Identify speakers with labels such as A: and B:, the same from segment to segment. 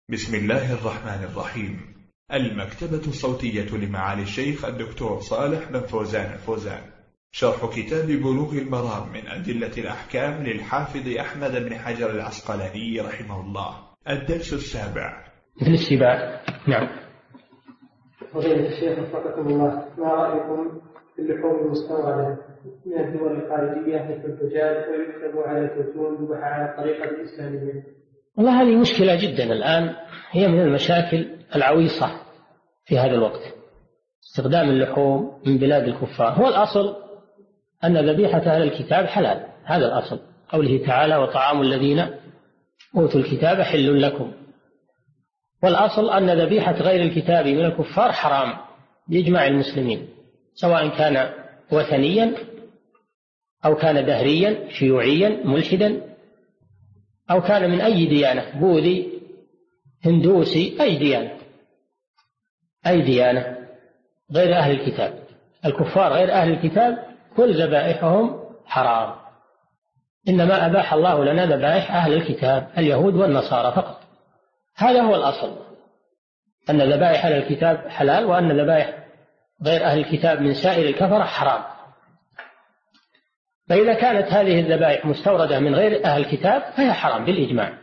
A: بسم الله الرحمن الرحيم. المكتبة الصوتية لمعالي الشيخ الدكتور صالح بن فوزان الفوزان، شرح كتاب بلوغ المرام من أدلة الأحكام للحافظ أحمد بن حجر العسقلاني رحمه الله. الدرس السابع.
B: مثل السباع. نعم.
C: فضيلة الشيخ وفقكم الله، ما رأيكم في اللحوم المستوردة من الدول الخارجية مثل الدجاج ويكتب على الزيتون ذبح على الطريقة الإسلامية؟
B: والله هذه مشكلة جدا الآن، هي من المشاكل العويصة في هذا الوقت، استخدام اللحوم من بلاد الكفار. هو الأصل أن ذبيحة أهل الكتاب حلال، هذا الأصل، قوله تعالى وطعام الذين أوتوا الكتاب حل لكم. والأصل أن ذبيحة غير الكتاب من الكفار حرام بإجماع المسلمين، سواء كان وثنيا أو كان دهريا شيوعيا ملحدا أو كان من أي ديانة، بوذي هندوسي، أي ديانة غير أهل الكتاب. الكفار غير أهل الكتاب كل ذبائحهم حرام، إنما أباح الله لنا ذبائح أهل الكتاب اليهود والنصارى فقط. هذا هو الأصل، أن ذبائح أهل الكتاب حلال، وأن ذبائح غير أهل الكتاب من سائر الكفرة حرام. فإذا كانت هذه الذبائح مستوردة من غير أهل الكتاب فهي حرام بالإجماع.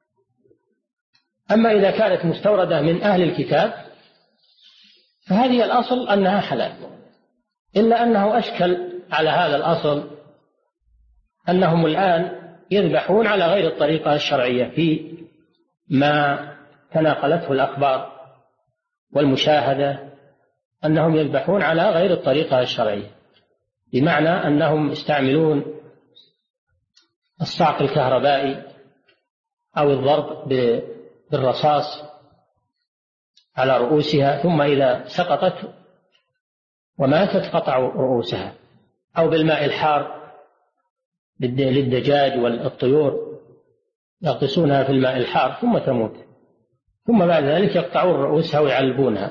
B: أما إذا كانت مستوردة من أهل الكتاب فهذه الأصل أنها حلال، إلا أنه أشكل على هذا الأصل أنهم الآن يذبحون على غير الطريقة الشرعية في ما تناقلته الأخبار والمشاهدة، أنهم يذبحون على غير الطريقة الشرعية، بمعنى أنهم يستعملون الصعق الكهربائي أو الضرب بالرصاص على رؤوسها، ثم إذا سقطت وماتت قطعوا رؤوسها، أو بالماء الحار للدجاج والطيور يغطسونها في الماء الحار ثم تموت، ثم بعد ذلك يقطعون رؤوسها ويعلبونها.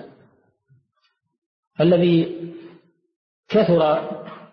B: الذي كثر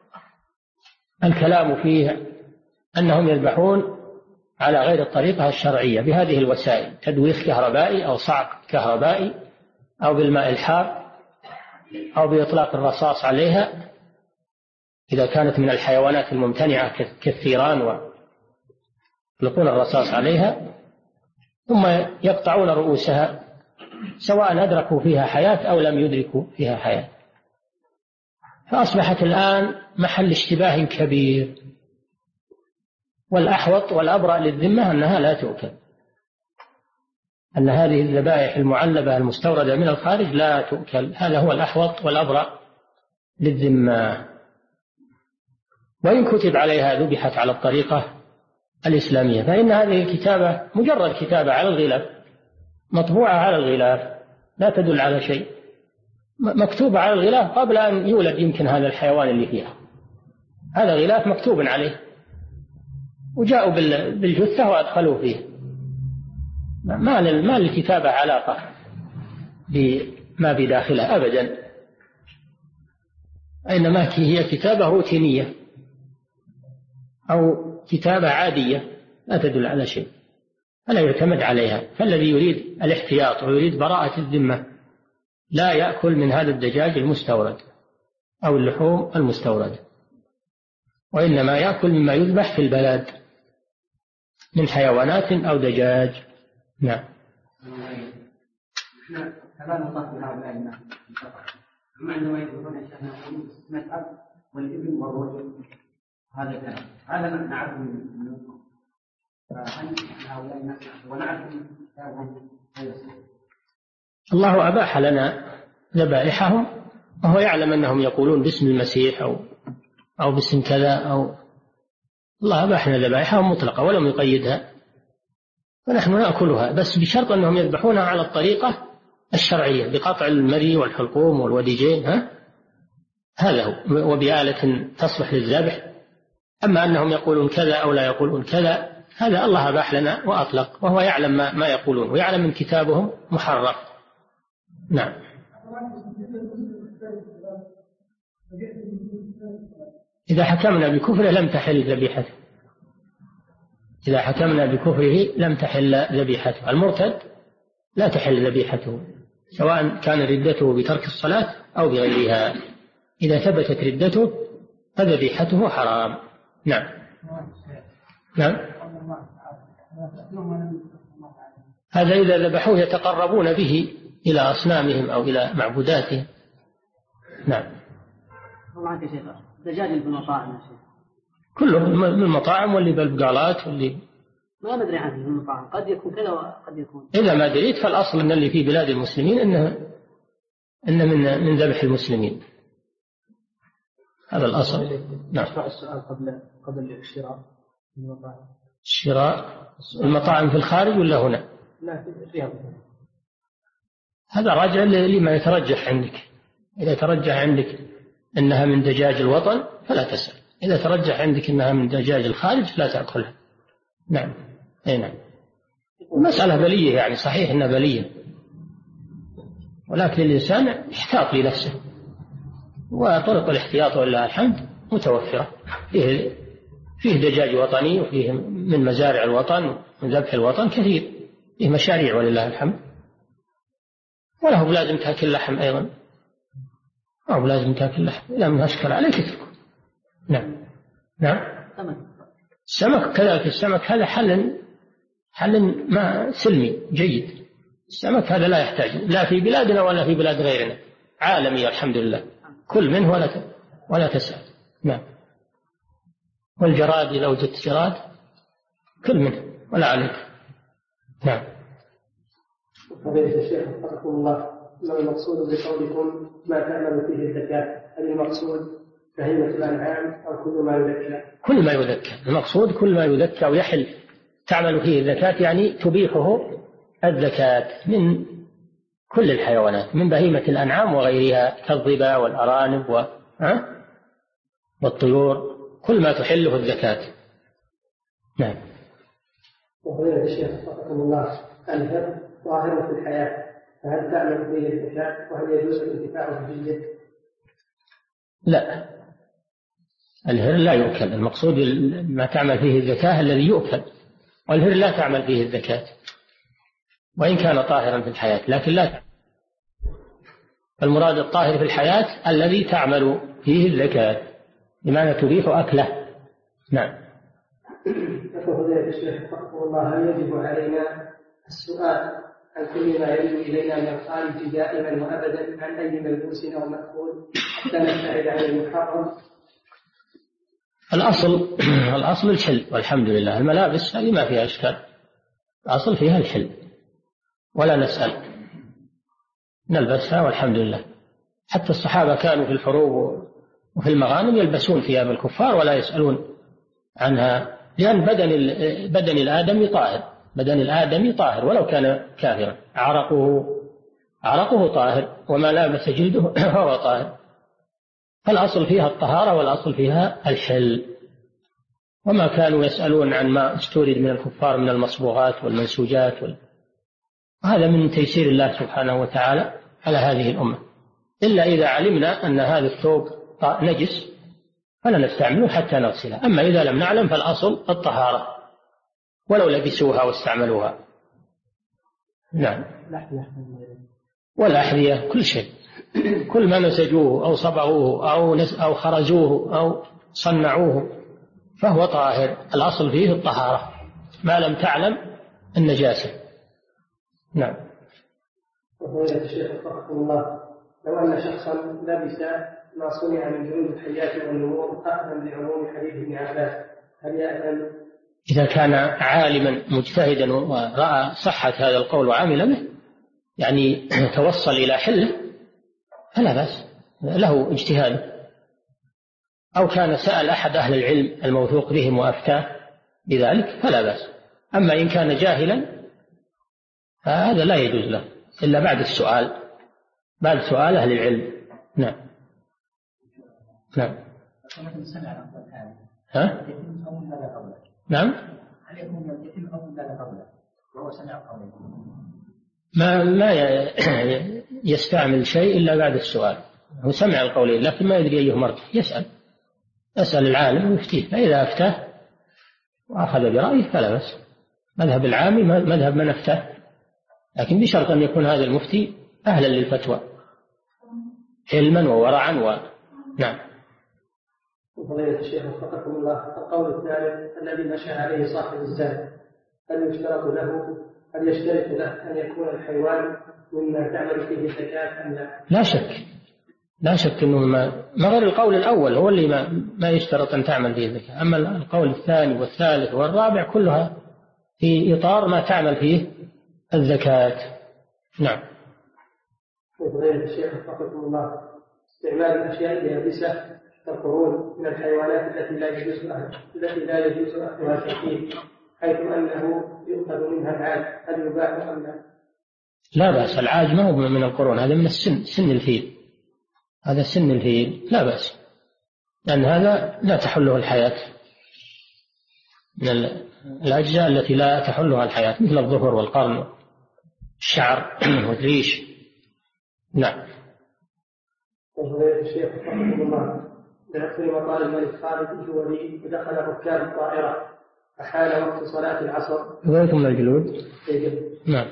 B: الكلام فيه أنهم يذبحون على غير الطريقة الشرعية بهذه الوسائل، تدويخ كهربائي أو صعق كهربائي أو بالماء الحار أو بإطلاق الرصاص عليها إذا كانت من الحيوانات الممتنعة كالثيران، ويطلقون الرصاص عليها ثم يقطعون رؤوسها سواء أدركوا فيها حياة أو لم يدركوا فيها حياة. فأصبحت الآن محل اشتباه كبير، والأحوط والأبرأ للذمة أنها لا تؤكل، أن هذه الذبائح المعلبة المستوردة من الخارج لا تؤكل، هذا هو الأحوط والأبرأ للذمة. وإن كتب عليها ذبحت على الطريقة الإسلامية، فإن هذه الكتابة مجرد كتابة على الغلاف، مطبوعة على الغلاف، لا تدل على شيء، مكتوبة على الغلاف قبل أن يولد يمكن هذا الحيوان اللي فيها، هذا غلاف مكتوب عليه، وجاءوا بالجثة وأدخلوا فيه. ما للكتابة علاقة بما بداخلها أبدا، إنما هي كتابة روتينية أو كتابة عادية لا تدل على شيء، فلا يعتمد عليها. فالذي يريد الاحتياط ويريد براءة الذمة لا يأكل من هذا الدجاج المستورد أو اللحوم المستوردة، وإنما يأكل مما يذبح في البلد من حيوانات أو دجاج. نعم.
D: كلام الله في هؤلاء الناس عندما يقولون نسأل والابن والرجل، هذا الكلام هذا نعرفه منكم، فهل هؤلاء الناس ونعرف
B: الله أباح لنا ذبائحهم، وهو يعلم أنهم يقولون باسم المسيح أو باسم كذا، أو الله أباح لنا ذبائحهم مطلقة ولم يقيدها، فنحن نأكلها بس بشرط أنهم يذبحونها على الطريقة الشرعية بقطع المري والحلقوم والوديجين، هذا هو، وبآلة تصلح للذبح. أما أنهم يقولون كذا أو لا يقولون كذا، هذا الله أباح لنا وأطلق، وهو يعلم ما يقولون ويعلم من كتابهم محرف. نعم. إذا حكمنا بكفره لم تحل ذبيحته، إذا حكمنا بكفره لم تحل ذبيحته. المرتد لا تحل ذبيحته، سواء كان ردته بترك الصلاة أو بغيرها. إذا ثبتت ردته فذبيحته حرام. نعم. نعم. هذا إذا ذبحوه يتقربون به إلى أصنامهم أو إلى معبوداتهم. نعم.
D: والله يا شيخ دجاج بالمطاعم يا شيخ
B: كله من المطاعم واللي بالبقالات واللي
D: ما ندري عنه من المطاعم، قد يكون كذا وقد يكون.
B: إذا ما دريت فالأصل أن اللي في بلاد المسلمين إنه من ذبح المسلمين، هذا الأصل. نعم.
C: السؤال قبل الشراء المطاعم.
B: شراء المطاعم في الخارج ولا هنا؟
C: لا في
B: هذا راجع لما يترجح عندك. إذا ترجح عندك أنها من دجاج الوطن فلا تسأل، إذا ترجح عندك أنها من دجاج الخارج لا تأكلها. نعم. أي نعم. المسألة بلية، يعني صحيح أنها بلية، ولكن الإنسان يحتاط لنفسه، وطرق الاحتياط ولله الحمد متوفرة. فيه دجاج وطني، وفيه من مزارع الوطن ومن ذبح الوطن كثير، فيه مشاريع ولله الحمد. وله لازم تأكل لحم أيضا، أو لازم تأكل لحم، إذا من أشكل عليك اتركه. نعم. نعم. السمك كذلك، السمك هذا حل ما سلمي جيد. السمك هذا لا يحتاج لا في بلادنا ولا في بلاد غيرنا، عالمي الحمد لله، كل منه ولا تسأل. نعم. والجراد إذا وجدت جراد كل منه ولا عليك. نعم.
C: فضيلة الشيخ وفقكم الله، ما المقصود بقولكم ما تعمل فيه الزكاة؟ هل المقصود بهيمة الأنعام أو كل ما يذكى؟
B: كل ما يذكى، المقصود كل ما يذكى ويحل تعمل فيه الزكاة، يعني تبيحه الزكاة من كل الحيوانات، من بهيمة الأنعام وغيرها كالظبا والأرانب والطيور، كل ما تحله الزكاة. نعم.
C: وفضيلة الشيخ وفقكم الله، الهر ظاهر في الحياة، فهل تعمل فيه الزكاة وهل يجوز الانتفاع به؟
B: لا، الهر لا يؤكل، المقصود ما تعمل فيه الزكاة الذي يؤكل، والهر لا تعمل فيه الزكاة وإن كان طاهرا في الحياة، لكن لا تعمل. المراد الطاهر في الحياة الذي تعمل فيه الزكاة بمعنى تبيح أكله. نعم.
C: يقول فضيلة الشيخ وفقكم الله، هل يجب علينا السؤال عن كل ما يرد إلينا من الخارج دائما وأبدا عن أي ملبوس أو مأكول حتى نبتعد عن المحرم؟
B: الأصل الحل والحمد لله. الملابس هذه ما فيها إشكال، الأصل فيها الحل، ولا نسأل، نلبسها والحمد لله. حتى الصحابة كانوا في الحروب وفي المغانم يلبسون ثياب الكفار ولا يسألون عنها، لأن بدن الآدمي طاهر، بدن الآدمي طاهر ولو كان كافرا، عرقه طاهر، وما لابس جلده فهو طاهر. فالأصل فيها الطهارة والأصل فيها الحل، وما كانوا يسألون عن ما استورد من الكفار من المصبوغات والمنسوجات وهذا من تيسير الله سبحانه وتعالى على هذه الأمة، إلا إذا علمنا أن هذا الثوب نجس فلا نستعمله حتى نغسله. أما إذا لم نعلم فالأصل الطهارة ولو لبسوها واستعملوها. نعم. والأحذية كل شيء، كل ما نسجوه أو صبغوه أو خرزوه أو صنعوه فهو طاهر، الأصل فيه الطهارة ما لم تعلم النجاسة. نعم.
C: وفضيلة الشيخ وفقكم الله، لو أن شخصا لبس ما صنع من جلود الحيات والنمور أخذا بعموم حديث ابن عباس هل يأثم؟
B: إذا كان عالما مجتهدا ورأى صحة هذا القول وعمل به، يعني توصل إلى حله، فلا بأس، له اجتهاد، أو كان سأل أحد أهل العلم الموثوق بهم وأفتاه بذلك فلا بأس. أما إن كان جاهلا فهذا لا يجوز له إلا بعد سؤال أهل العلم. نعم. نعم. ها؟ نعم.
D: هل يكون يتم أول لا قبله وهو سمع قوله؟
B: ما يستعمل شيء إلا بعد السؤال، هو سمع القولين لكن ما يدري أيه مرجع، يسأل العالم ويفتيه، فإذا أفتاه وأخذ برأيه فلا بأس. مذهب العامي مذهب من أفتاه لكن بشرط أن يكون هذا المفتي أهلا للفتوى علما وورعا نعم.
C: فضيلة الشيخ وفقكم الله، القول الثالث الذي مشى عليه صاحب الزاد، هل يشترط له أن يكون الحيوان مما تعمل فيه الزكاة أم لا؟
B: لا شك أنه ما غير القول الأول هو اللي ما يشترط أن تعمل فيه الزكاة، أما القول الثاني والثالث والرابع كلها في إطار ما تعمل فيه الزكاة. نعم.
C: فضيلة الشيخ وفقكم الله، استعمال الأشياء اليابسة كالقرون من الحيوانات التي لا يجوز أخذها تأكيد، حيث أنه يؤخذ منها العاج، هل يباح أم لا؟
B: لا بأس، العاج ما هو من القرون، هذا من سن الفيل، هذا سن الفيل لا بأس، لأن هذا لا تحله الحياة، من الأجزاء التي لا تحلها الحياة، مثل الظفر والقرن الشعر والريش. نعم.
C: فضيلة الشيخ رحمه الله، في مطار الملك خالد الجولي ودخل ركاب الطائرة فحال وقت صلاة العصر.
B: ذلك من الجلود. نعم.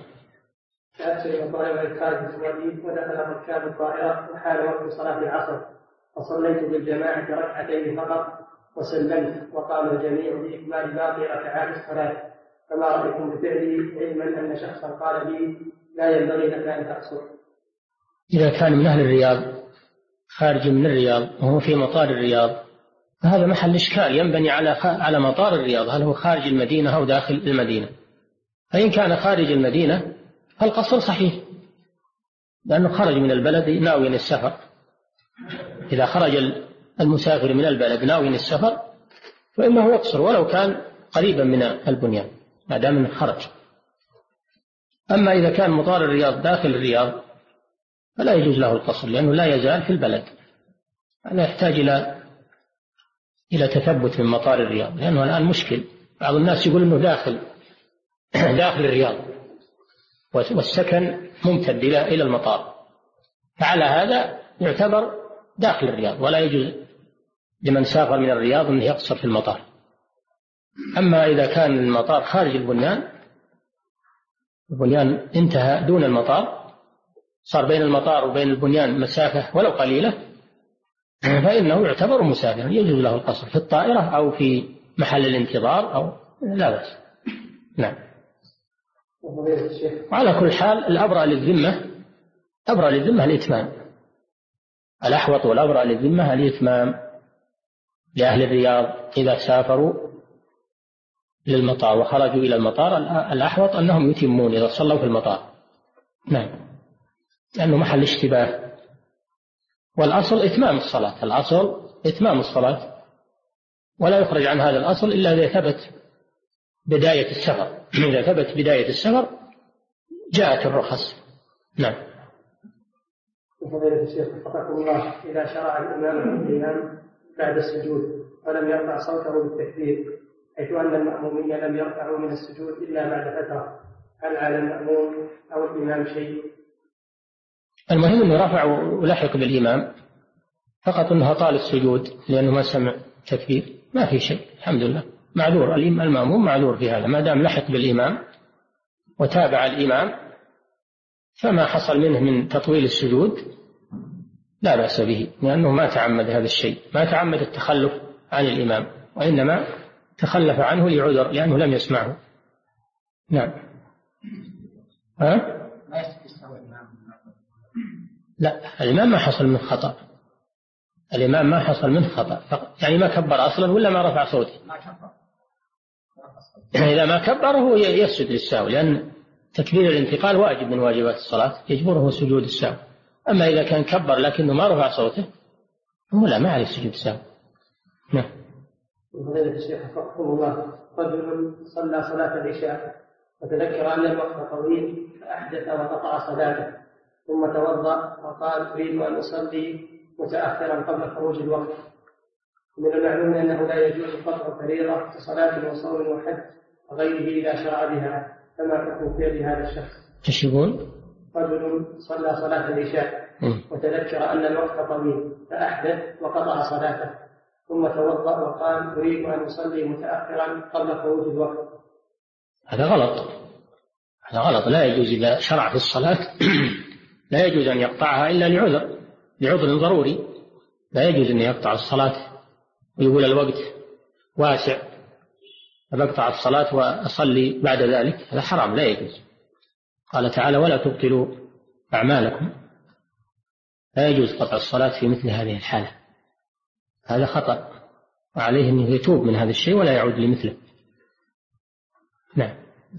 C: في مطار الملك خالد الجولي ودخل ركاب الطائرة فحال وقت صلاة العصر، فصليت بالجماعة ركعتين فقط وسلمت، وقام الجميع بإكمال باقي ركعات الصلاة، فما رأيكم بفعلي علما أن شخصا قال لي لا ينبغي لك أن تقصر؟
B: إذا كان من أهل الرياض خارج من الرياض وهو في مطار الرياض فهذا محل إشكال، ينبني على مطار الرياض، هل هو خارج المدينة أو داخل المدينة؟ فإن كان خارج المدينة فالقصر صحيح، لأنه خرج من البلد ناويا السفر. إذا خرج المسافر من البلد ناويا السفر فإنه يقصر ولو كان قريبا من البنيان ما دام انه خرج. أما إذا كان مطار الرياض داخل الرياض فلا يجوز له القصر، لأنه لا يزال في البلد، لا يحتاج إلى تثبت من مطار الرياض، لأنه الآن مشكل، بعض الناس يقول أنه داخل الرياض والسكن ممتد إلى المطار، فعلى هذا يعتبر داخل الرياض ولا يجوز لمن سافر من الرياض أنه يقصر في المطار. أما إذا كان المطار خارج البنيان انتهى دون المطار، صار بين المطار وبين البنيان مسافة ولو قليلة، فإنه يعتبر مسافرا يجوز له القصر في الطائرة أو في محل الانتظار أو لا بأس. نعم. وعلى كل حال الأبرأ للذمة الإتمام، الأحوط والأبرأ للذمة الإتمام لأهل الرياض إذا سافروا للمطار وخرجوا إلى المطار، الأحوط أنهم يتمون إذا صلوا في المطار. نعم، لأنه محل اشتباه، والأصل إتمام الصلاة، ولا يخرج عن هذا الأصل إلا إذا ثبت بداية السفر. إذا ثبت بداية السفر جاءت الرخص. نعم.
C: فضيلة الشيخ وفقكم الله، إذا شرع الإمام في القيام بعد السجود ولم يرفع صوته بالتكبير، حيث أن المأمومين لم يرفعوا من السجود إلا بعد فترة، هل على المأموم أو الإمام شيء؟
B: المهم أنه رفع ولحق بالإمام، فقط أنه طال السجود لأنه ما سمع تكبير، ما في شيء، الحمد لله، معذور المأموم، معذور في هذا، ما دام لحق بالإمام وتابع الإمام، فما حصل منه من تطويل السجود لا بأس به، لأنه ما تعمد هذا الشيء، ما تعمد التخلف عن الإمام، وإنما تخلف عنه لعذر لأنه لم يسمعه. نعم. لا، الإمام ما حصل من خطأ، الإمام ما حصل منه خطأ، يعني ما كبر أصلا ولا ما رفع صوته. إذا ما كبر هو يسجد للسهو، لأن تكبير الانتقال واجب من واجبات الصلاة يجبره سجود السهو. أما إذا كان كبر لكنه ما رفع صوته هو لا، ما عليه سجود السهو. نعم.
C: فضيلة الشيخ حفظكم الله، رجل صلى صلاة العشاء وتذكر أن الوقت طويل فأحدث وقطع صلاته، ثم توضأ وقال أريد أن أصلي متأخرا قبل خروج الوقت. من المعلوم أنه لا يجوز قطع فريضة كصلاة وصوم وحج وغيره إذا شرع بها، فما حكم فعل هذا الشخص؟
B: ايش يقول؟
C: رجل صلى صلاة العشاء وتذكر أن الوقت طويل فأحدث وقطع صلاته، ثم توضأ وقال أريد أن أصلي متأخرا قبل خروج الوقت.
B: هذا غلط، هذا غلط. لا يجوز إذا شرع في الصلاة لا يجوز أن يقطعها إلا لعذر ضروري. لا يجوز أن يقطع الصلاة ويقول الوقت واسع فبقطع الصلاة وأصلي بعد ذلك، هذا حرام لا يجوز. قال تعالى ولا تبطلوا أعمالكم. لا يجوز قطع الصلاة في مثل هذه الحالة، هذا خطأ، وعليه أن يتوب من هذا الشيء ولا يعود لمثله. نعم.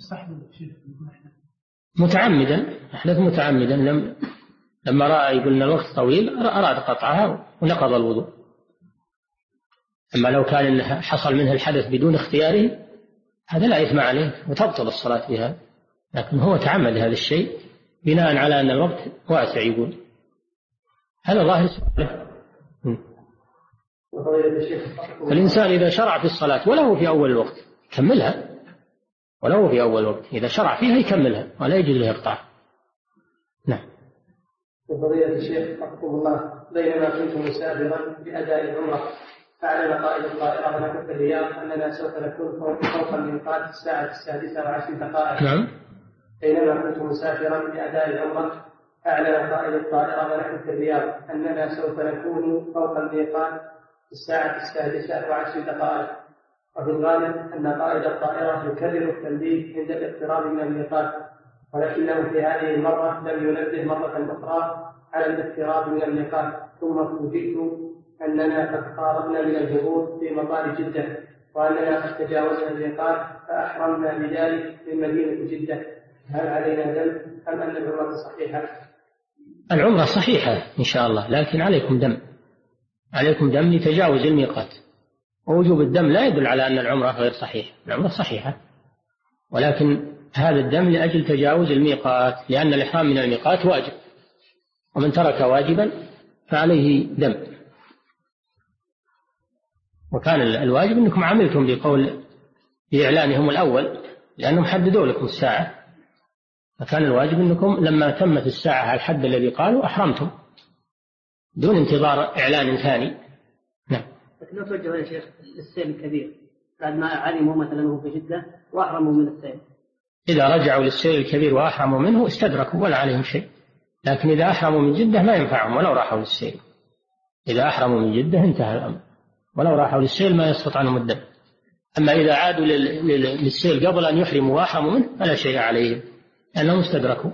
B: متعمدا، أحدث متعمدا لما رأى يقول أن الوقت طويل أراد قطعها ونقض الوضوء. أما لو كان حصل منه الحدث بدون اختياره هذا لا إثم عليه وتبطل الصلاة بها، لكن هو تعمد هذا الشيء بناء على أن الوقت واسع يقول. هذا ظاهر سؤاله. فالإنسان إذا شرع في الصلاة ولو في أول الوقت كملها، ولو في أول وقت إذا شرع فيها يكملها ولا يجوز له يقطعها. نعم.
C: وفضيلة الشيخ رحمه الله، بينما كنت مسافرا بأداء العمرة أعلن قائد الطائرة هنا في الرياض أننا سوف نكون فوق الميقات الساعة 6:10.
B: نعم.
C: بينما كنت مسافرا بأداء العمرة أعلن قائد الطائرة هنا في الرياض أننا سوف نكون فوق الميقات الساعة 6:10. وفي الغالب أن قائد الطائرة يكرر التنبيه عند الاقتراب من الميقات، ولكنه في هذه المرة لم ينبه مرة أخرى على الاقتراب من الميقات. ثم فوجئت أننا قد قاربنا من الهبوط في مطار جدة وأننا قد تجاوزنا الميقات فأحرمنا بذلك من مدينة جدة. هل علينا دم أم أن العمرة صحيحة؟
B: العمرة صحيحة إن شاء الله، لكن عليكم دم لتجاوز الميقات. ووجوب الدم لا يدل على أن العمرة غير صحيحة، العمرة صحيحة، ولكن هذا الدم لأجل تجاوز الميقات، لأن الإحرام من الميقات واجب، ومن ترك واجبا فعليه دم. وكان الواجب أنكم عملتم بقول بإعلانهم الأول لأنهم حددوا لكم الساعة، فكان الواجب أنكم لما تمت الساعة على الحد الذي قالوا أحرمتم دون انتظار إعلان ثاني. نعم.
D: لكن لو توجه يا شيخ للسيل الكبير بعد ما علموا مثلا هو في جدة وأحرموا من السيل،
B: إذا رجعوا للسيل الكبير وأحرموا منه استدركوا ولا عليهم شيء، لكن إذا أحرموا من جدة ما ينفعهم ولو راحوا للسيل. إذا أحرموا من جدة انتهى الأمر، ولو راحوا للسيل ما يسقط عنهم الدم. أما إذا عادوا للسيل قبل أن يحرموا وأحرموا منه فلا شيء عليهم لأنهم استدركوا.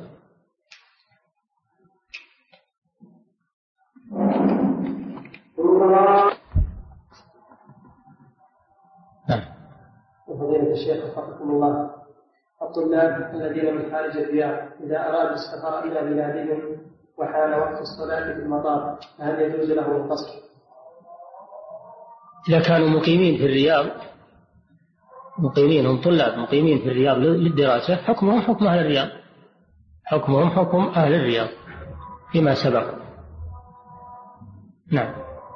C: وفضيلة الشيخ وفقكم الله، الطلاب الذين من خارج الرياض إذا أرادوا السفر إلى بلادهم وحان وقت الصلاة في المطار فهل يجوز لهم القصر؟
B: إذا كانوا مقيمين في الرياض، هم طلاب مقيمين في الرياض للدراسة، حكمهم حكم أهل الرياض، حكمهم حكم أهل الرياض فيما سبق. نعم.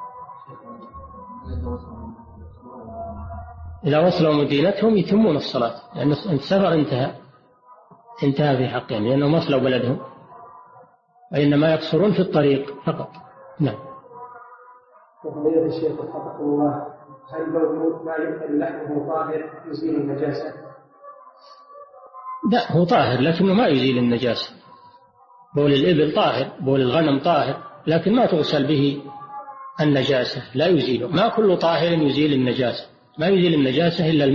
B: إذا وصلوا مدينتهم يتمون الصلاة، لأن السفر انتهى في حقهم لأنهم وصلوا بلدهم، وإنما يقصرون في الطريق فقط. نعم.
C: وفضيلة الشيخ وفقكم الله، هل بول ما يؤكل لحمه طاهر يزيل النجاسة؟
B: لا، هو طاهر لكنه ما يزيل النجاسة. بول الإبل طاهر، بول الغنم طاهر، لكن ما تغسل به النجاسة، لا يزيله. ما كل طاهر يزيل النجاسة، ما يزيل النجاسة إلا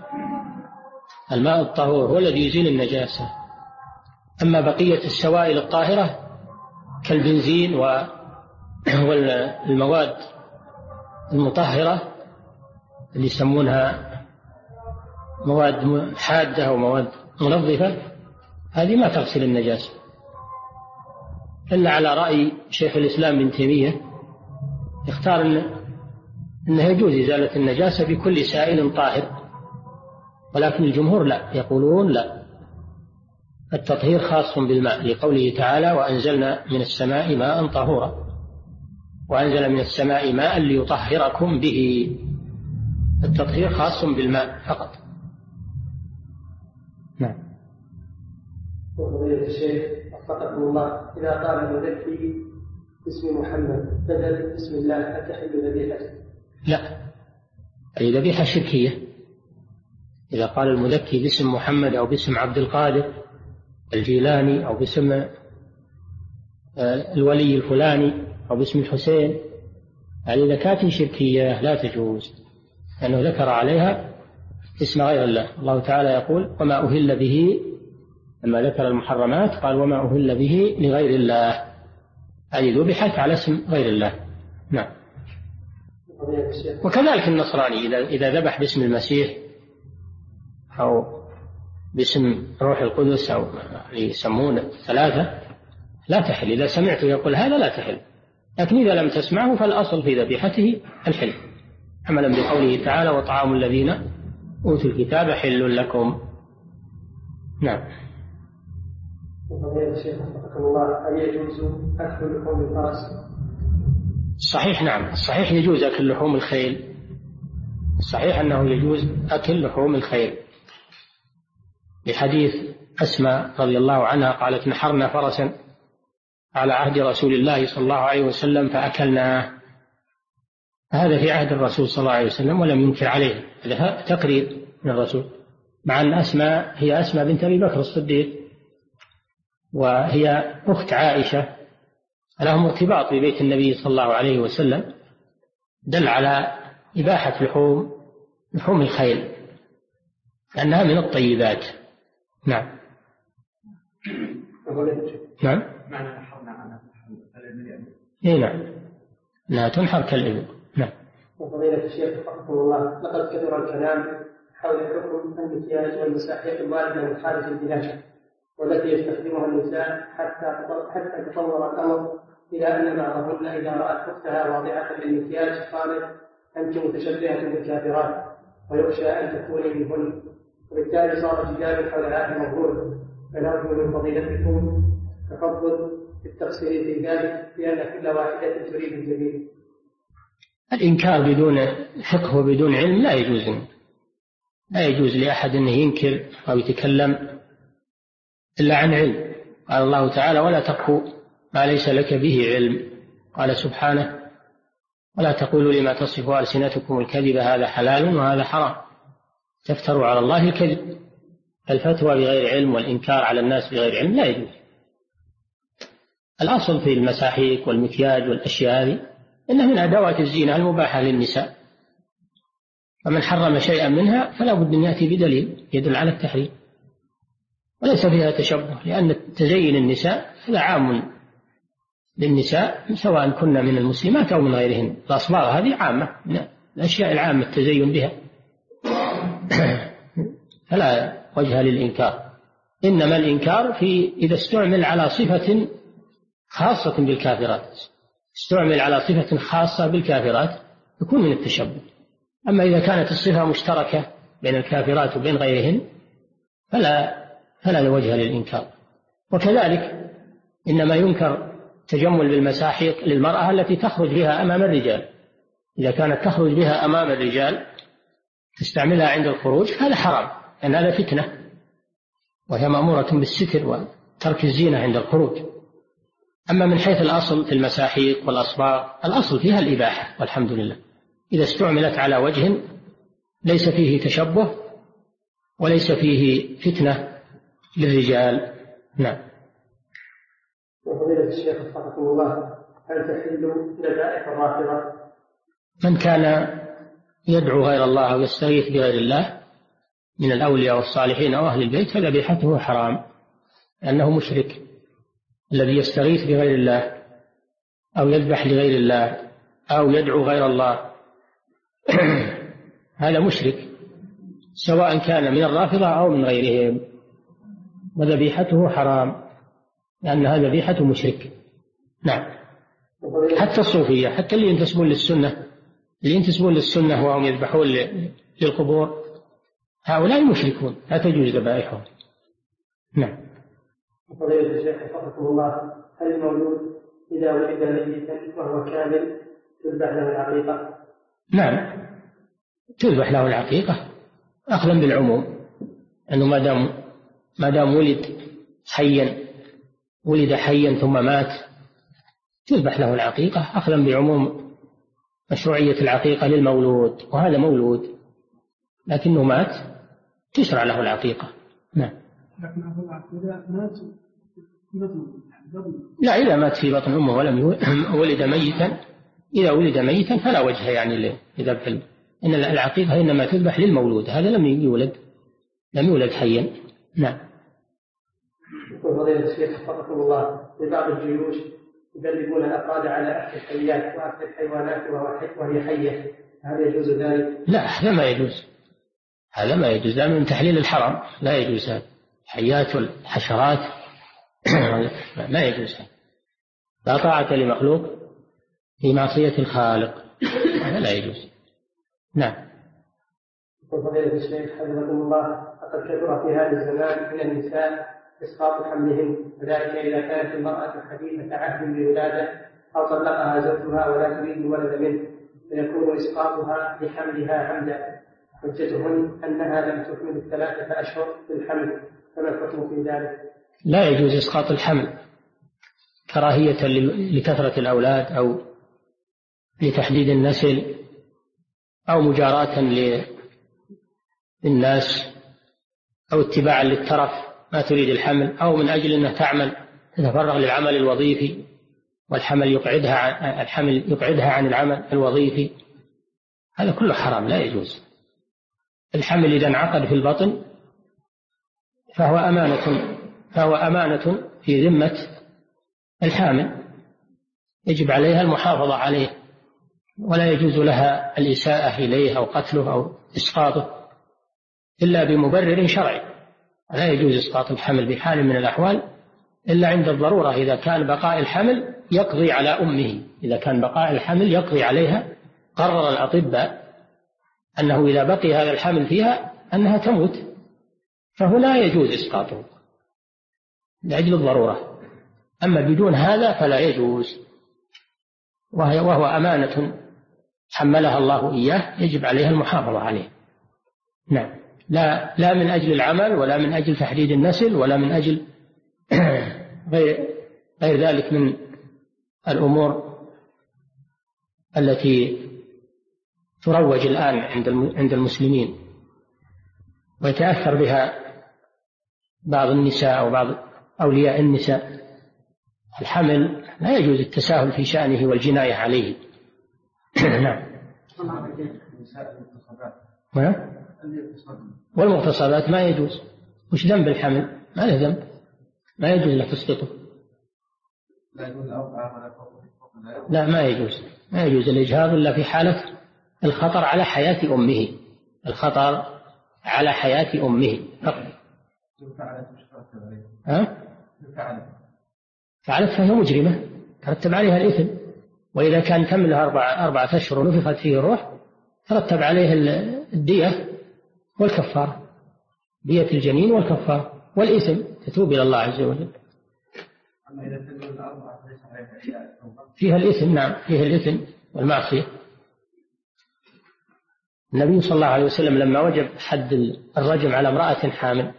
B: الماء الطهور هو الذي يزيل النجاسة. أما بقية السوائل الطاهرة كالبنزين والمواد المطهرة اللي يسمونها مواد حادة أو مواد منظفة، هذه ما تغسل النجاسة، إلا على رأي شيخ الإسلام ابن تيمية يختار أنه يجوز إزالة النجاسة بكل سائل طاهر، ولكن الجمهور لا، يقولون لا، التطهير خاص بالماء، لقوله تعالى وأنزلنا من السماء ماء طهورا، وأنزل من السماء ماء ليطهركم به. التطهير خاص بالماء فقط. نعم.
C: وفضيلة الشيخ وفقكم الله، إذا قال المذكي باسم محمد بدل بسم الله أتحل ذبيحته؟
B: لا، أي ذبيحة شركية. إذا قال المذكي باسم محمد أو باسم عبد القادر الجيلاني أو باسم الولي الفلاني أو باسم الحسين، هذه زكاة شركية لا تجوز، لأنه ذكر عليها اسم غير الله. الله تعالى يقول وما أهل به، لما ذكر المحرمات قال وما أهل به لغير الله، هذه ذبحت على اسم غير الله. نعم. وكذلك النصراني إذا ذبح باسم المسيح أو باسم روح القدس أو يسمون ثلاثة لا تحل. إذا سمعته يقول هذا لا تحل، لكن إذا لم تسمعه فالأصل في ذبيحته الحل، عملا بقوله تعالى وطعام الذين أوتوا الكتاب حل لكم. نعم.
C: هل يجوز أكل لحوم الفرس؟
B: الصحيح نعم، الصحيح يجوز أكل لحوم الخيل، الصحيح أنه يجوز أكل لحوم الخيل، لحديث أسماء رضي الله عنها قالت نحرنا فرسا على عهد رسول الله صلى الله عليه وسلم فأكلناه، هذا في عهد الرسول صلى الله عليه وسلم ولم ينكر عليه، هذا تقرير من الرسول، مع أن أسماء هي أسماء بنت أبي بكر الصديق وهي أخت عائشة، لهم ارتباط ببيت النبي صلى الله عليه وسلم، دل على إباحة لحوم الخيل لأنها من الطيبات. نعم. نعم.
D: معنى نحرنا على الإبل.
B: إيه نعم، لا تنحر كالإبل. نعم.
C: وفضيلة الشيخ رحمه الله، لقد كثر الكلام حول حكم المكياج والمساحيق الواردة من خارج البلاد والتي يستخدمها النساء حتى تطور الأمر إلى أن بعضهن إذا رأت أختها واضعة للمكياج قالت أنت متشبهة بالكافرات ويخشى أن تكوني منهن، وبالتالي صار جدال حول هذا الموضوع، فنرجو من فضيلتكم تفضل بالتفصيل في ذلك لأن كل واحدة تريد الجميل.
B: الإنكار بدون فقه وبدون علم لا يجوز لأحد أن ينكر أو يتكلم إلا عن علم. قال الله تعالى ولا تقف ما ليس لك به علم، قال سبحانه ولا تقولوا لما تصف ألسنتكم الكذب هذا حلال وهذا حرام تفتروا على الله الكذب. الفتوى بغير علم والإنكار على الناس بغير علم لا يجوز. الأصل في المساحيق والمكياج والأشياء هذه إنها من أدوات الزينة المباحة للنساء، فمن حرم شيئا منها فلا بد أن يأتي بدليل يدل على التحريم، وليس فيها تشبه، لأن تزين النساء هذا عام للنساء سواء كن من المسلمات أو من غيرهن. الأصباغ هذه عامة من الأشياء العامة التزين بها فلا وجه للإنكار، إنما الإنكار في إذا استعمل على صفة خاصة بالكافرات، استعمل على صفة خاصة بالكافرات يكون من التشبه. أما إذا كانت الصفة مشتركة بين الكافرات وبين غيرهن فلا وجه للإنكار. وكذلك إنما ينكر تجمل بالمساحيق للمرأة التي تخرج بها أمام الرجال، إذا كانت تخرج بها أمام الرجال تستعملها عند الخروج هذا حرام، لأن هذا فتنة، وهي مأمورة بالستر وترك الزينة عند الخروج. أما من حيث الأصل في المساحيق والأصباغ الأصل فيها الإباحة والحمد لله، إذا استعملت على وجه ليس فيه تشبه وليس فيه فتنة للرجال. نعم.
C: وفضيلة الشيخ رحمه الله، هل تحل ذبائح الرافضة؟
B: من كان يدعو غير الله ويستغيث بغير الله من الأولياء والصالحين أو أهل البيت فذبيحته حرام، لأنه مشرك. الذي يستغيث بغير الله أو يذبح لغير الله أو يدعو غير الله هذا مشرك، سواء كان من الرافضة أو من غيرهم، وذبيحته حرام لأنها ذبيحة مشرك. نعم. حتى الصوفية، حتى اللي ينتسبون للسنة وهم يذبحون للقبور هؤلاء مشركون لا تجوز ذبائحهم. نعم.
C: فضيلة الشيخ حفظكم الله، هل المولود إذا ولد ميتا وهو كامل تذبح له العقيقة؟
B: نعم تذبح له العقيقة أخذا بالعموم، أنه ما دام ولد حيا ثم مات تذبح له العقيقة أخذا بعموم مشروعية العقيقة للمولود، وهذا مولود لكنه مات تشرع له العقيقة. نعم. لا، إذا مات في بطن أمه ولم ولد ميتا، إذا ولد ميتا فلا وجه يعني لذبح. إن العقيقة إنما تذبح للمولود، هذا لم يولد حيا. نعم.
C: فضيلة الشيخ وفقكم الله، في بعض الجيوش يدربون الأفراد على أكل الحيات وأكل الحيوانات وهي حية، هل يجوز ذلك؟
B: لا، هذا ما يجوز، هذا ما يجوز، هذا من تحليل الحرام، لا يجوز هذا. الحيات والحشرات ما يجوز هذا. لا طاعة لمخلوق في معصية الخالق، هذا لا يجوز. نعم.
C: فضيلة الشيخ حفظكم الله، لقد كثر في هذا الزمان من النساء إسقاط حملهن، وذلك إذا كانت المرأة حديثة عهد بولادة أو طلقها زوجها ولا تريد الولد منه، فيكون إسقاطها لحملها عمدا، حجتهن أنها لم تكمل 3 أشهر في الحمل، فما الحكم في ذلك؟
B: لا يجوز إسقاط الحمل كراهية لكثرة الأولاد أو لتحديد النسل أو مجاراة للناس أو اتباعا للترف، ما تريد الحمل، أو من أجل أنها تعمل تتفرغ للعمل الوظيفي والحمل يقعدها عن العمل الوظيفي، هذا كله حرام، لا يجوز. الحمل إذا انعقد في البطن فهو أمانة في ذمة الحامل، يجب عليها المحافظة عليه، ولا يجوز لها الإساءة إليه أو قتله أو إسقاطه إلا بمبرر شرعي. لا يجوز إسقاط الحمل بحال من الأحوال إلا عند الضرورة، إذا كان بقاء الحمل يقضي على أمه، إذا كان بقاء الحمل يقضي عليها. قرر الأطباء أنه إذا بقي هذا الحمل فيها أنها تموت، فهنا يجوز إسقاطه لأجل الضرورة. أما بدون هذا فلا يجوز، وهو أمانة حملها الله إياه، يجب عليها المحافظة عليه. نعم. لا من أجل العمل ولا من أجل تحديد النسل ولا من أجل غير ذلك من الأمور التي تروج الآن عند المسلمين ويتأثر بها بعض النساء أو بعض أولياء النساء. الحمل لا يجوز التساهل في شأنه والجناية عليه. نعم. والمغتصبات ما يجوز. وش ذنب الحمل؟ ما له ذنب، ما يجوز لك تسقطه. لا، ما يجوز الإجهاض إلا في حالة الخطر على حياة أمه، الخطر على حياة أمه فقط. فعلت فهي مجرمة ترتب عليها الإثم، وإذا كان تملها 4 أشهر ونفخت فيه الروح ترتب عليها الدية والكفارة، دية الجنين والكفارة والإثم، تتوب إلى الله عز وجل. فيها الإثم، نعم، فيها الإثم والمعصية. النبي صلى الله عليه وسلم لما وجب حد الرجم على امرأة حامل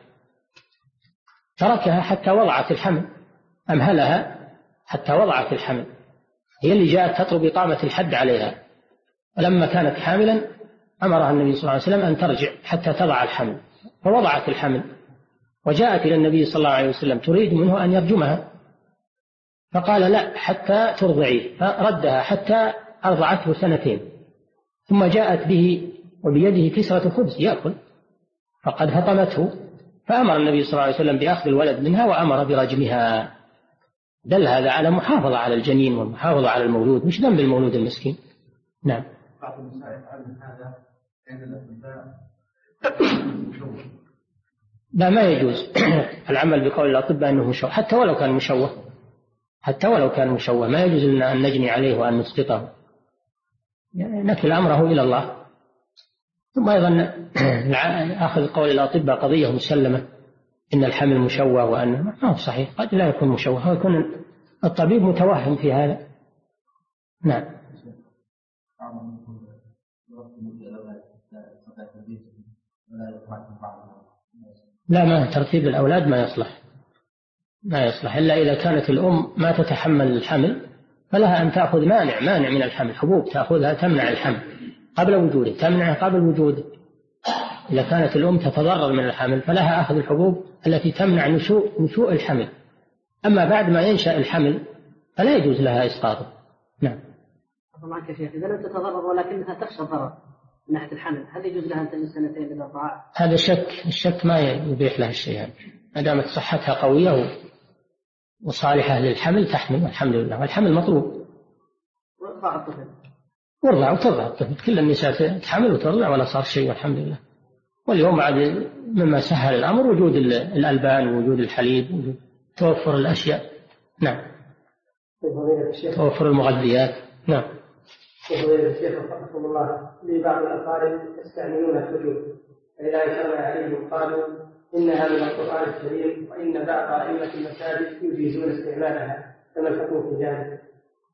B: تركها حتى وضعت الحمل، أمهلها حتى وضعت الحمل، هي اللي جاءت تطلب إقامة الحد عليها، ولما كانت حاملا أمرها النبي صلى الله عليه وسلم أن ترجع حتى تضع الحمل، فوضعت الحمل وجاءت إلى النبي صلى الله عليه وسلم تريد منه أن يرجمها، فقال لا حتى ترضعيه، فردها حتى أرضعته 2 ثم جاءت به وبيده كسرة خبز يأكل فقد هطمته، فأمر النبي صلى الله عليه وسلم بأخذ الولد منها وأمر برجمها. دل هذا على محافظة على الجنين والمحافظة على المولود، مش ذنب المولود المسكين. نعم.
D: بعض النساء يفعلن هذا عند الأطباء.
B: لا، ما يجوز العمل بقول الأطباء أنه مشوه، حتى ولو كان مشوه ما يجوز لنا أن نجني عليه وأن نسقطه، نكل أمره إلى الله. ثم أيضا أخذ قول الأطباء قضية مسلمة إن الحمل مشوه، وأنه ما هو صحيح، قد لا يكون مشوه، ويكون الطبيب متوهم في هذا. نعم. لا، ما ترتيب الأولاد ما يصلح إلا إذا كانت الأم ما تتحمل الحمل، فلها أن تأخذ مانع من الحمل، حبوب تأخذها تمنع الحمل قبل وجوده، تمنعه قبل وجوده، إذا كانت الأم تتضرر من الحمل فلها أخذ الحبوب التي تمنع نشوء الحمل. أما بعد ما ينشأ الحمل فلا يجوز لها إسقاطه. نعم.
E: معك يا شيخ، إذا لم تتضرر ولكنها تخشى الضرر من ناحية الحمل، هل يجوز لها أن تجلس 2 إلى 4؟
B: هذا الشك ما يبيح لها الشيء، ما دامت صحتها قوية وصالحة للحمل تحمل والحمد لله، والحمل مطلوب.
E: وارضع الطفل.
B: وارضع وترضع الطفل، كل النساء تحمل وترضع ولا صار شيء والحمد لله. واليوم بعد مما سهل الأمر وجود الألبان ووجود الحليب ووجود توفر الأشياء. نعم. توفر المغذيات. نعم.
C: الشيخ وفقكم الله، لي بعض الأقارب يستعملون الحجب، فإذا أنكرنا عليهم قالوا إنها من القرآن الكريم، وإن بعض أئمة المساجد يجيزون استعمالها، فما الحكم في ذلك؟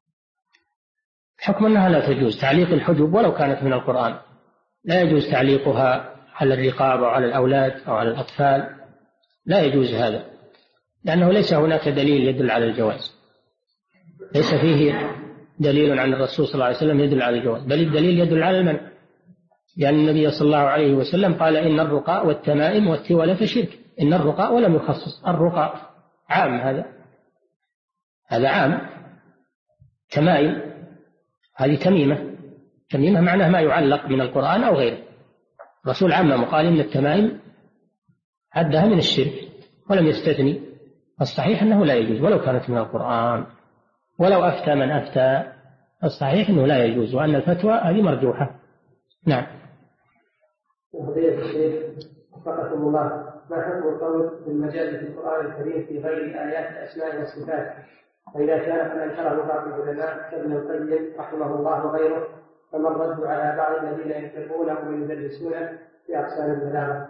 B: الحكم أنها لا تجوز تعليق الحجب ولو كانت من القرآن، لا يجوز تعليقها على الرقاب أو على الأولاد أو على الأطفال، لا يجوز هذا، لأنه ليس هناك دليل يدل على الجواز، ليس فيه دليل عن الرسول صلى الله عليه وسلم يدل على الجواز، بل الدليل يدل على المنع، لأن النبي صلى الله عليه وسلم قال إن الرقاء والتمائم والتولة شرك. إن الرقاء ولم يخصص، الرقاء عام، هذا عام. تمائم هذه تميمة معناه ما يعلق من القرآن أو غيره. الرسول عمم وقال إن التمائم عدها من الشرك ولم يستثني، الصحيح أنه لا يجوز ولو كانت من القرآن، ولو أفتى من أفتى، الصحيح أنه لا يجوز، وأن الفتوى هذه مرجوحة. نعم.
C: فضيلة الشيخ وفقكم الله، ما حكم القول بالمجاز في القرآن الكريم في غير آيات الأسماء والصفات؟ فإذا كان قد أنكره بعض العلماء كابن القيم رحمه الله وغيره، فما الرد على بعض الذين ينكرونه ويدرسون في أقسام البلاغة؟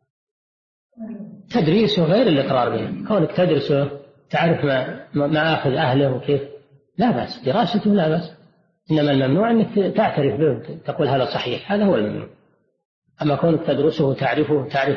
B: تدريسه غير الإقرار به، كونك تدرسه تعرف ما أخذ أهله وكيف، لا بأس، دراسته لا بأس، إنما الممنوع أنك تعترف به تقول هذا صحيح، هذا هو الممنوع. أما كونك تدرسه وتعرفه، تعرف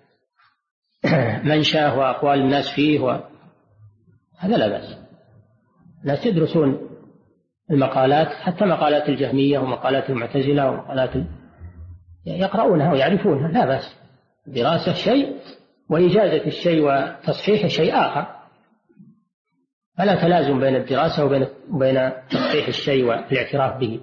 B: منشأه وأقوال الناس فيه هذا لا بأس. الناس يدرسون المقالات، حتى مقالات الجهمية ومقالات المعتزلة ومقالات يقرؤونها ويعرفونها، لا بأس. دراسة شيء وإجازة الشيء وتصحيح شيء آخر، فلا تلازم بين الدراسة وبين تصحيح الشيء والاعتراف به.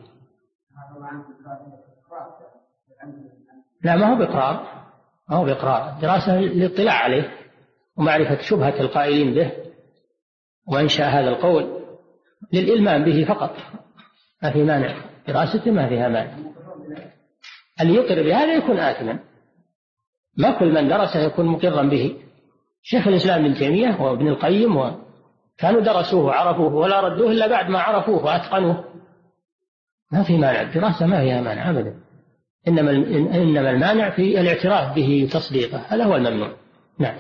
B: لا، ما هو بإقرار، دراسة للاطلاع عليه ومعرفة شبهة القائلين به وإنشاء هذا القول للإلمام به فقط، ما في مانع، دراسته ما فيها مانع. اللي يقر بهذا يكون آثما، ما كل من درسه يكون مقرا به. شيخ الإسلام ابن تيمية وابن القيم كانوا درسوه وعرفوه ولا ردوه إلا بعد ما عرفوه وأتقنوه، ما في مانع، الدراسة ما فيها مانع أبدا، إنما المانع في الاعتراف به وتصديقه، هذا هو الممنوع. نعم.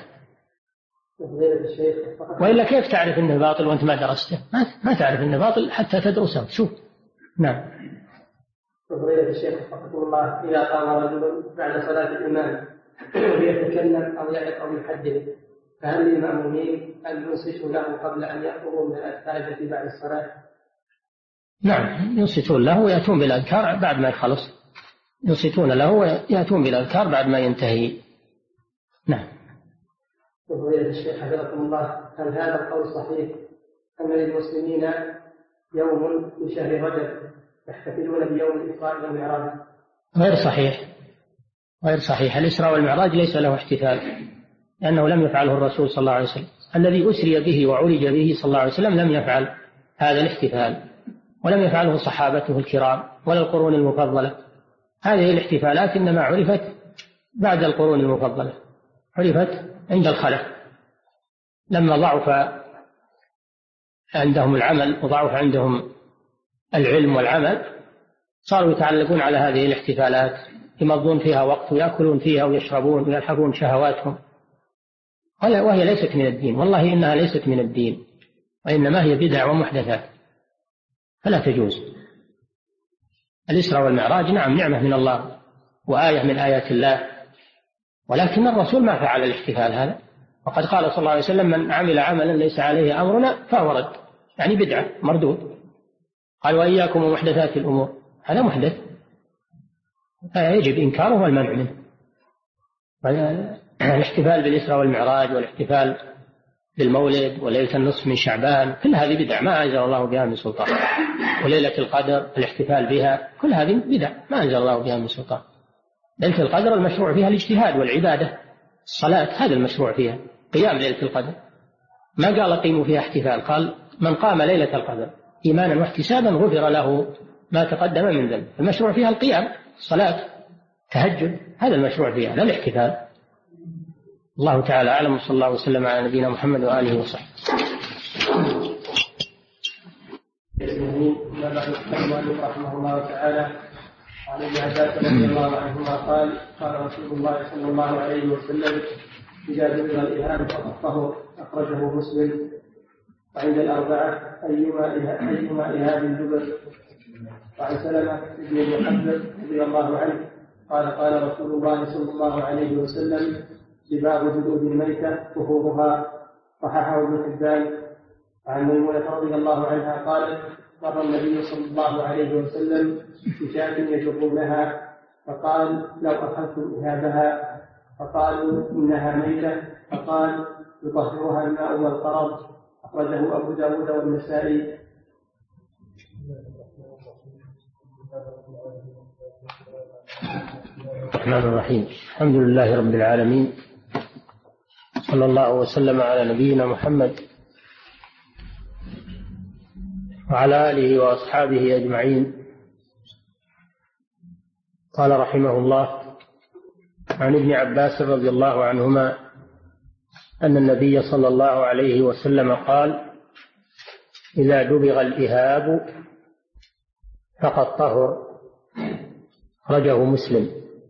B: وإلا كيف تعرف أنه باطل وأنت ما درسته؟ ما تعرف أنه باطل حتى تدرسه تشوف. نعم.
C: فضيلة الشيخ وفقكم الله، إذا قام رجل بعد صلاة الإمام ويتكلم أو يعظ أو يحدث، فهل للمأمومين أن ينصتوا له قبل أن يخرجوا من الأذكار التي بعد الصلاة؟
B: نعم، ينصتون له ويأتون بالأذكار بعد ما يخلص، ينصتون له ويأتون بالأذكار بعد ما ينتهي. نعم.
C: فضيلة الشيخ حفظكم الله، هل هذا القول صحيح أن للمسلمين يوم في شهر رجب يحتفلون بيوم الإسراء والمعراج؟
B: غير صحيح. الإسراء والمعراج ليس له احتفال، لأنه لم يفعله الرسول صلى الله عليه وسلم. الذي أسري به وعرج به صلى الله عليه وسلم لم يفعل هذا الاحتفال، ولم يفعله صحابته الكرام ولا القرون المفضلة. هذه الاحتفالات إنما عرفت بعد القرون المفضلة، عرفت عند الخلف لما ضعف عندهم العمل وضعف عندهم العلم والعمل، صاروا يتعلقون على هذه الاحتفالات، يمضون فيها وقت ويأكلون فيها ويشربون ويلحقون شهواتهم، وهي ليست من الدين، والله إنها ليست من الدين، وإنما هي بدع ومحدثات، فلا تجوز. الإسراء والمعراج نعم نعمة من الله وآية من آيات الله، ولكن الرسول ما فعل الاحتفال هذا، وقد قال صلى الله عليه وسلم من عمل عملا ليس عليه أمرنا فهو رد، يعني بدعة مردود. قال وإياكم ومحدثات الأمور، هذا محدث، فيجب إنكاره والمنع منه. الاحتفال بالإسراء والمعراج والاحتفال بالمولد وليلة النصف من شعبان، كل هذه بدع ما أنزل الله بها من سلطان. وليلة القدر الاحتفال بها كل هذه بدع ما أنزل الله بها من سلطان. ليلة القدر المشروع فيها الاجتهاد والعبادة، الصلاة هذا المشروع فيها، قيام ليلة القدر. ما قال قيموا فيها احتفال، قال من قام ليلة القدر إيمانا واحتسابا غفر له ما تقدم من ذنب. المشروع فيها القيام، الصلاة، تهجد، هذا المشروع فيها لا الاحتفال. الله تعالى أعلم، وصلى الله وسلم على نبينا محمد وآله وصحبه.
C: رحمه الله تعالى عن ابن عباس رضي الله عنهما قال قال رسول الله صلى الله عليه وسلم إذا ذكر الإهاب فالطهر، أخرجه مسلم. وعند الأربعة أيما إهاب دبر. وعن سلمة بن المحبب رضي الله عنه قال قال رسول الله صلى الله عليه وسلم دباغ جلود الميتة طهورها، صححه ابن حبان. وعن ميمونة رضي الله عنها قالت مر النبي صلى الله عليه وسلم بشاة يجرونها فقال لو أخذتم إهابها، فقالوا إنها ميتة، فقال يطهرها الماء والقرض، أخرجه أبو داود والنسائي.
B: الرحمن الرحيم، الحمد لله رب العالمين، صلى الله وسلم على نبينا محمد وعلى آله وأصحابه أجمعين. قال رحمه الله عن ابن عباس رضي الله عنهما أن النبي صلى الله عليه وسلم قال إذا دبغ الإهاب فقد طهر، أخرجه مسلم.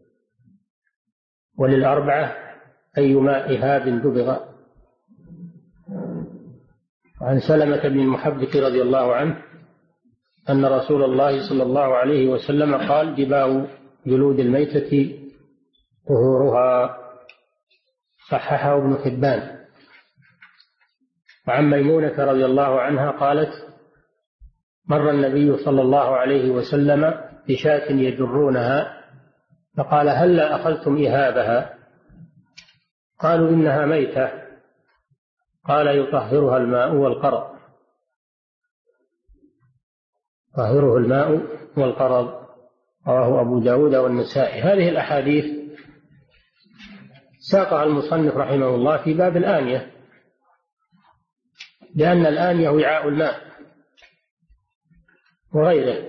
B: وللأربعة أيما إهاب دبغ. عن سلمة بن المحبك رضي الله عنه أن رسول الله صلى الله عليه وسلم قال دباغ جلود الميتة طهورها، صححه ابن حبان. وعن ميمونة رضي الله عنها قالت مر النبي صلى الله عليه وسلم بشاة يجرونها فقال هلا أخذتم إهابها؟ قالوا إنها ميتة. قال يطهرها الماء والقرض، طهره الماء والقرض، رواه أبو داود والنسائي. هذه الأحاديث ساقها المصنف رحمه الله في باب الآنية، لأن الآنية وعاء الماء وغيره.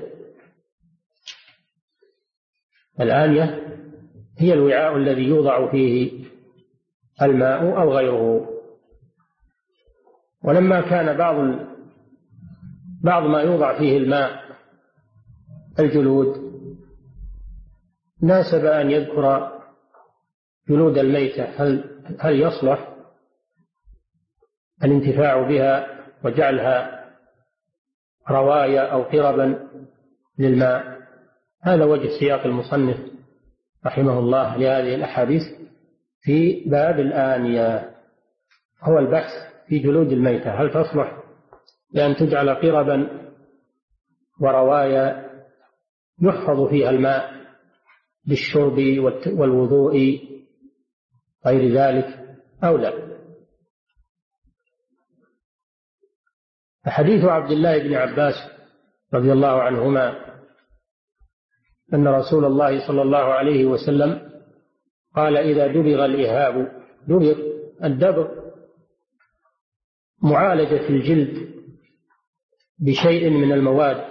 B: الآنية هي الوعاء الذي يوضع فيه الماء أو غيره. ولما كان بعض ما يوضع فيه الماء الجلود، ناسب أن يذكر جلود الميتة، هل يصلح الانتفاع بها وجعلها رواية أو قربا للماء؟ هذا وجه سياق المصنف رحمه الله لهذه الأحاديث في باب الآنية، هو البحث في جلود الميتة، هل تصلح لأن تجعل قربا ورواية يحفظ فيها الماء للشرب والوضوء غير ذلك أو لا؟ فحديث عبد الله بن عباس رضي الله عنهما أن رسول الله صلى الله عليه وسلم قال إذا دبغ الإهاب، دبغ الدبغ معالجة الجلد بشيء من المواد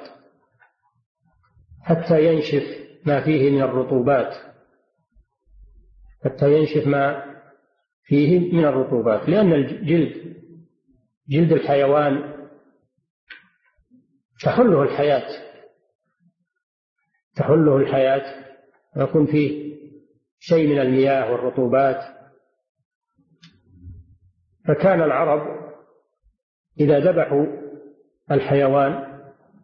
B: حتى ينشف ما فيه من الرطوبات، حتى ينشف ما فيه من الرطوبات، لأن جلد الحيوان تحله الحياة ويكون فيه شيء من المياه والرطوبات. فكان العرب إذا ذبحوا الحيوان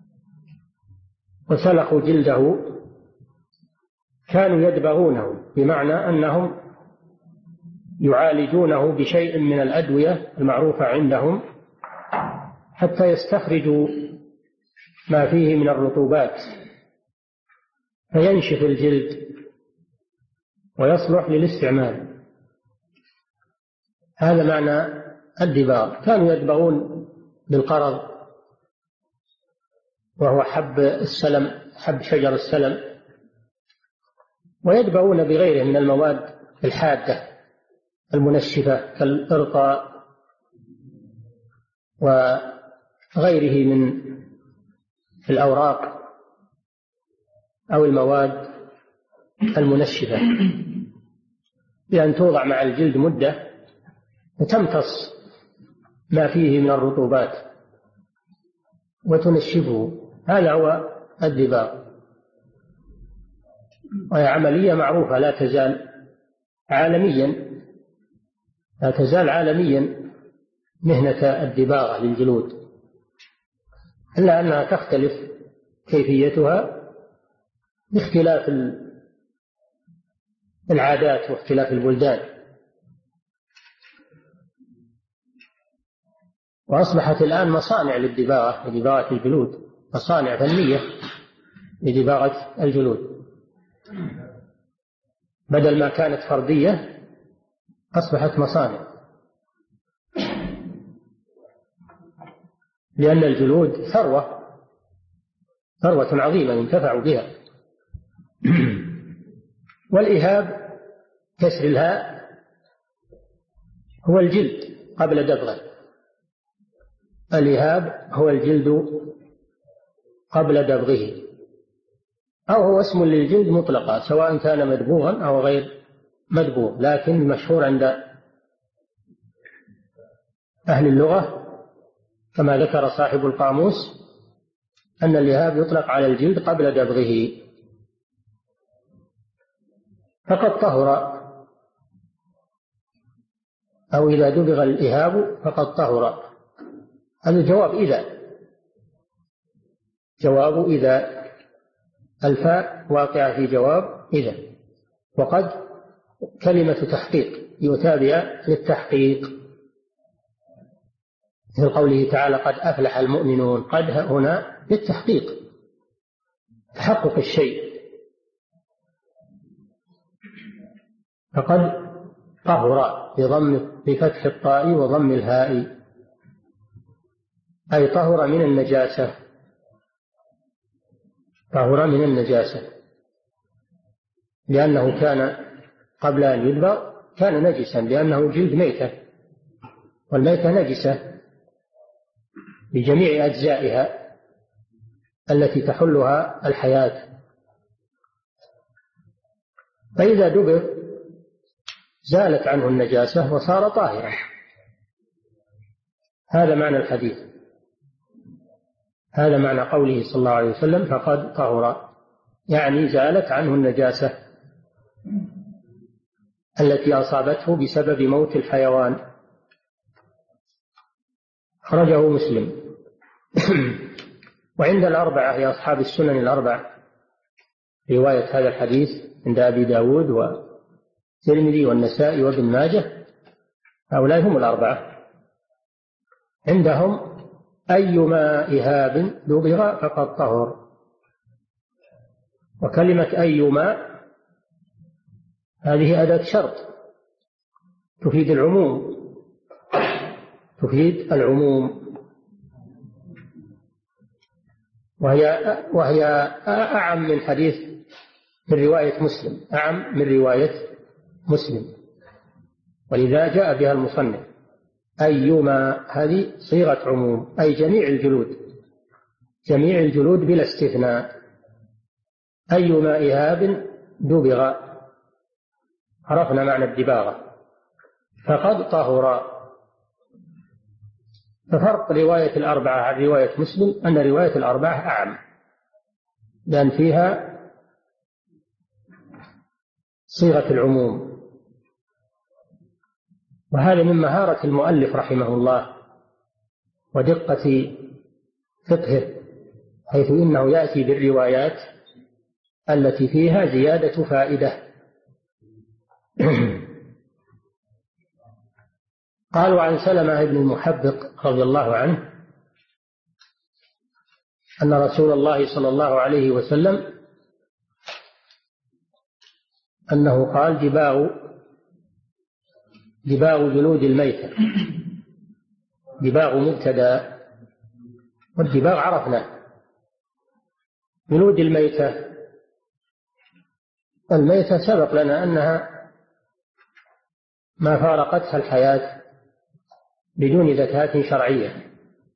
B: وسلخوا جلده كانوا يدبغونه، بمعنى أنهم يعالجونه بشيء من الأدوية المعروفة عندهم حتى يستخرجوا ما فيه من الرطوبات فينشف الجلد ويصلح للاستعمال. هذا معنى الدباغ. كانوا يدبغون بالقرض وهو حب السلم، حب شجر السلم، ويدبغون بغيره من المواد الحادة المنشفة كالإرقاء وغيره من الأوراق أو المواد المنشفة، بأن توضع مع الجلد مدة وتمتص ما فيه من الرطوبات وتنشفه. هذا هو الدباغ، وهي عملية معروفة لا تزال عالميا مهنة الدباغة للجلود، إلا أنها تختلف كيفيتها باختلاف العادات واختلاف البلدان. وأصبحت الآن مصانع للدباغة، لدباغة الجلود، مصانع فنية لدباغة الجلود، بدل ما كانت فردية أصبحت مصانع، لأن الجلود ثروة عظيمة ينتفع بها. والإهاب كسر الهاء هو الجلد قبل دبغه، الإهاب هو الجلد قبل دبغه، أو هو اسم للجلد مطلقا سواء كان مدبوغا أو غير مدبوغ، لكن المشهور عند أهل اللغة كما ذكر صاحب القاموس أن الإهاب يطلق على الجلد قبل دبغه. فقد طهر، أو إذا دبغ الإهاب فقد طهر. هذا جواب إذا الفاء واقعة في جواب إذا، وقد كلمة تحقيق يؤتى بها للتحقيق، مثل قوله تعالى قد أفلح المؤمنون. قد هنا للتحقيق، تحقق الشيء. فقد طهر بفتح الطاء وضم الهاء، أي طهر من النجاسة، طهر من النجاسة، لأنه كان قبل أن يدبغ كان نجسا، لأنه جلد ميتة، والميتة نجسة بجميع أجزائها التي تحلها الحياة. فإذا دبغ زالت عنه النجاسة وصار طاهرا. هذا معنى الحديث، هذا معنى قوله صلى الله عليه وسلم فقد طهر، يعني زالت عنه النجاسة التي أصابته بسبب موت الحيوان. أخرجه مسلم. وعند الأربعة هي أصحاب السنن الأربع رواية هذا الحديث، عند أبي داود والترمذي والنسائي وابن ماجه، هؤلاء هم الأربعة. عندهم أيما إهاب دبغ فقد طهر. وكلمة أيما هذه أداة شرط تفيد العموم، وهي أعم من حديث من رواية مسلم، أعم من رواية مسلم، ولذا جاء بها المصنف. أيما هذه صيغة عموم، أي جميع الجلود بلا استثناء. أيما إهاب دبغ، عرفنا معنى الدباغة. فقد طهر. ففرق رواية الأربعة عن رواية مسلم أن رواية الأربعة أعم، لأن فيها صيغة العموم. وهذا من مهارة المؤلف رحمه الله ودقة فقهه، حيث إنه يأتي بالروايات التي فيها زيادة فائدة. قالوا عن سلمة بن المحبق رضي الله عنه أن رسول الله صلى الله عليه وسلم أنه قال: دباغ دباغ جلود الميتة. دباغ مبتدأ، والدباغ عرفناه. جلود الميتة، الميتة سبق لنا أنها ما فارقتها الحياة بدون زكاة شرعية.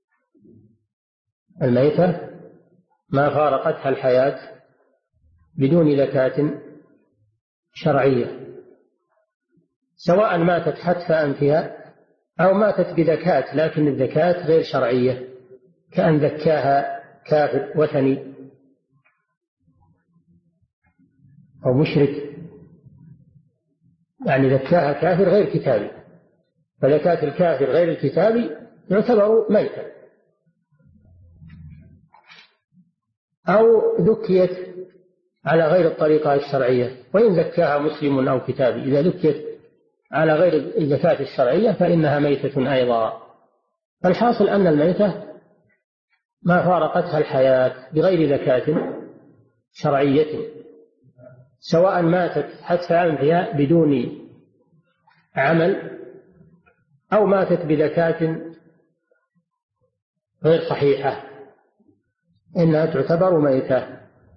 B: الميتة ما فارقتها الحياة بدون زكاة شرعية، سواء ماتت حتف أنفها أو ماتت بزكاة لكن الزكاة غير شرعية، كأن زكاها كافر وثني أو مشرك، يعني زكاها كافر غير كتابي، فزكاة الكافر غير الكتابي يعتبر ميتا. أو ذكيت على غير الطريقة الشرعية، وإن زكاها مسلم أو كتابي، إذا ذكيت على غير الزكاة الشرعية فإنها ميتة أيضا. فالحاصل أن الميتة ما فارقتها الحياة بغير زكاة شرعية، سواء ماتت حتف أنفها بدون عمل أو ماتت بزكاة غير صحيحة، إنها تعتبر ميتة.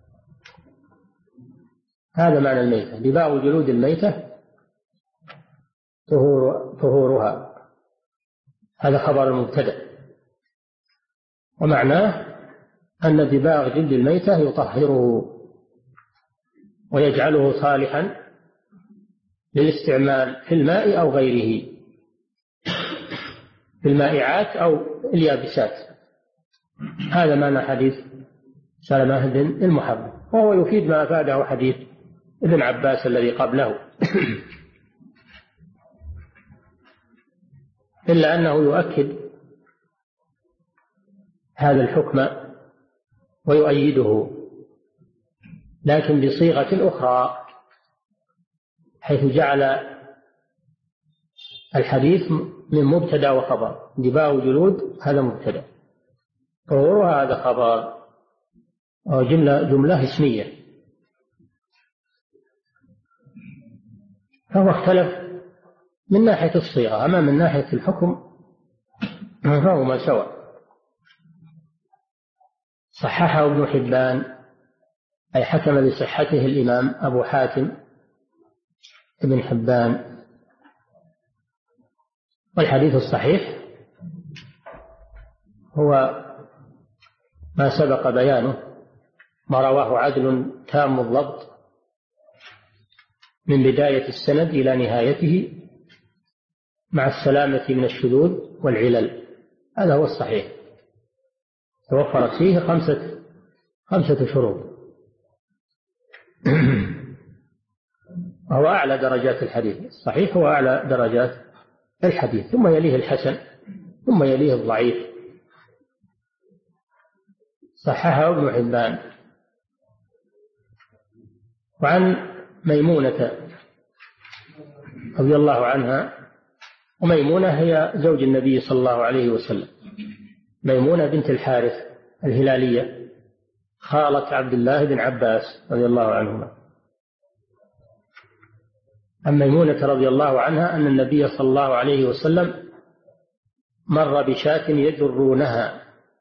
B: هذا معنى الميتة. دباغ جلود الميتة طهورها، هذا خبر المبتدأ، ومعناه أن دباغ جلد الميتة يطهره ويجعله صالحا للاستعمال في الماء أو غيره، في المائعات أو اليابسات. هذا معنى حديث سلمة بن المحبب، وهو يفيد ما أفاده حديث ابن عباس الذي قبله إلا أنه يؤكد هذا الحكم ويؤيده، لكن بصيغة أخرى، حيث جعل الحديث من مبتدأ وخبر. دباغ جلود هذا مبتدأ، طهورها هذا خبر، أو جملة اسمية. فهو اختلف من ناحية الصيغة، أما من ناحية الحكم فهما سواء. صححه ابن حبان، أي حكم بصحته الإمام أبو حاتم ابن حبان. والحديث الصحيح هو ما سبق بيانه، ما رواه عدل تام الضبط من بداية السند إلى نهايته مع السلامة من الشذوذ والعلل، هذا هو الصحيح. توفرت فيه خمسة شروط، وهو أعلى درجات الحديث. الصحيح هو أعلى درجات الحديث، ثم يليه الحسن، ثم يليه الضعيف. صححه ابن حبان. وعن ميمونة رضي الله عنها، وميمونة هي زوج النبي صلى الله عليه وسلم، ميمونة بنت الحارث الهلالية، خالة عبد الله بن عباس رضي الله عنهما. عن ميمونة رضي الله عنها أن النبي صلى الله عليه وسلم مر بشاة يجرونها،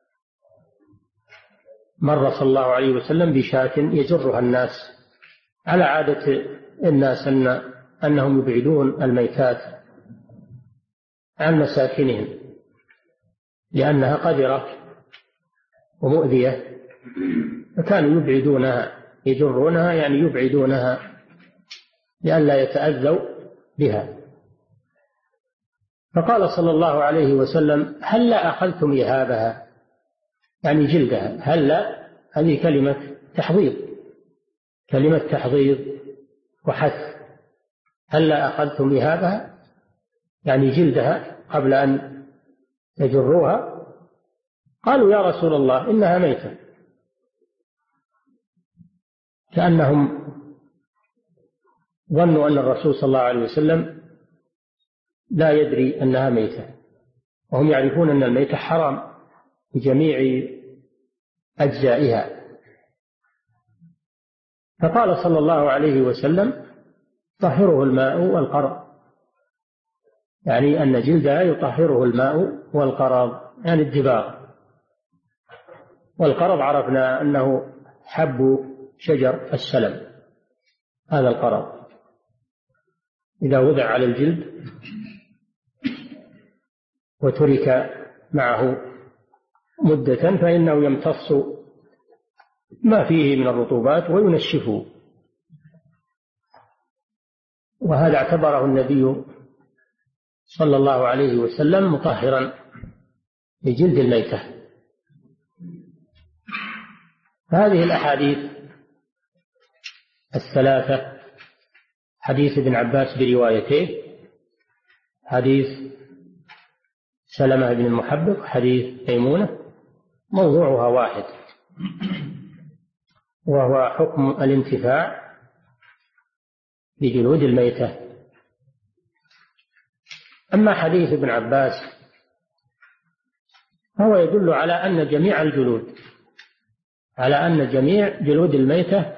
B: مر صلى الله عليه وسلم بشاة يجرها الناس، على عادة الناس أنهم يبعدون الميتات عن مساكنهم لأنها قذرة ومؤذية، فكانوا يبعدونها، يجرونها يعني يبعدونها لئلا يتأذوا بها. فقال صلى الله عليه وسلم: هلا أخذتم إهابها، يعني جلدها. هلا هذه كلمة تحضيض وحث. هلا أخذتم إهابها يعني جلدها قبل أن يجروها. قالوا: يا رسول الله إنها ميتة، كأنهم ظنوا أن الرسول صلى الله عليه وسلم لا يدري أنها ميتة، وهم يعرفون أن الميتة حرام بجميع أجزائها. فقال صلى الله عليه وسلم: طهره الماء والقرء. يعني أن جلدها يطهره الماء والقرض، يعني الدباغ. والقرض عرفنا أنه حب شجر السلم، هذا القرض إذا وضع على الجلد وترك معه مدة فإنه يمتص ما فيه من الرطوبات وينشفه، وهذا اعتبره النبي صلى الله عليه وسلم مطهرا لجلد الميتة. هذه الأحاديث الثلاثة، حديث ابن عباس بروايته، حديث سلمة بن المحبق، حديث ميمونة، موضوعها واحد، وهو حكم الانتفاع بجلود الميتة. أما حديث ابن عباس فهو يدل على أن جميع جلود الميتة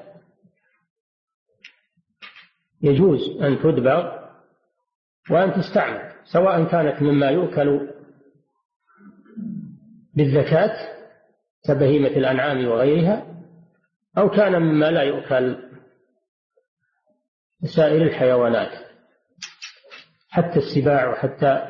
B: يجوز أن تدبغ وأن تستعمل، سواء كانت مما يؤكل بالزكاة كبهيمة الأنعام وغيرها، أو كان مما لا يؤكل سائر الحيوانات، حتى السباع وحتى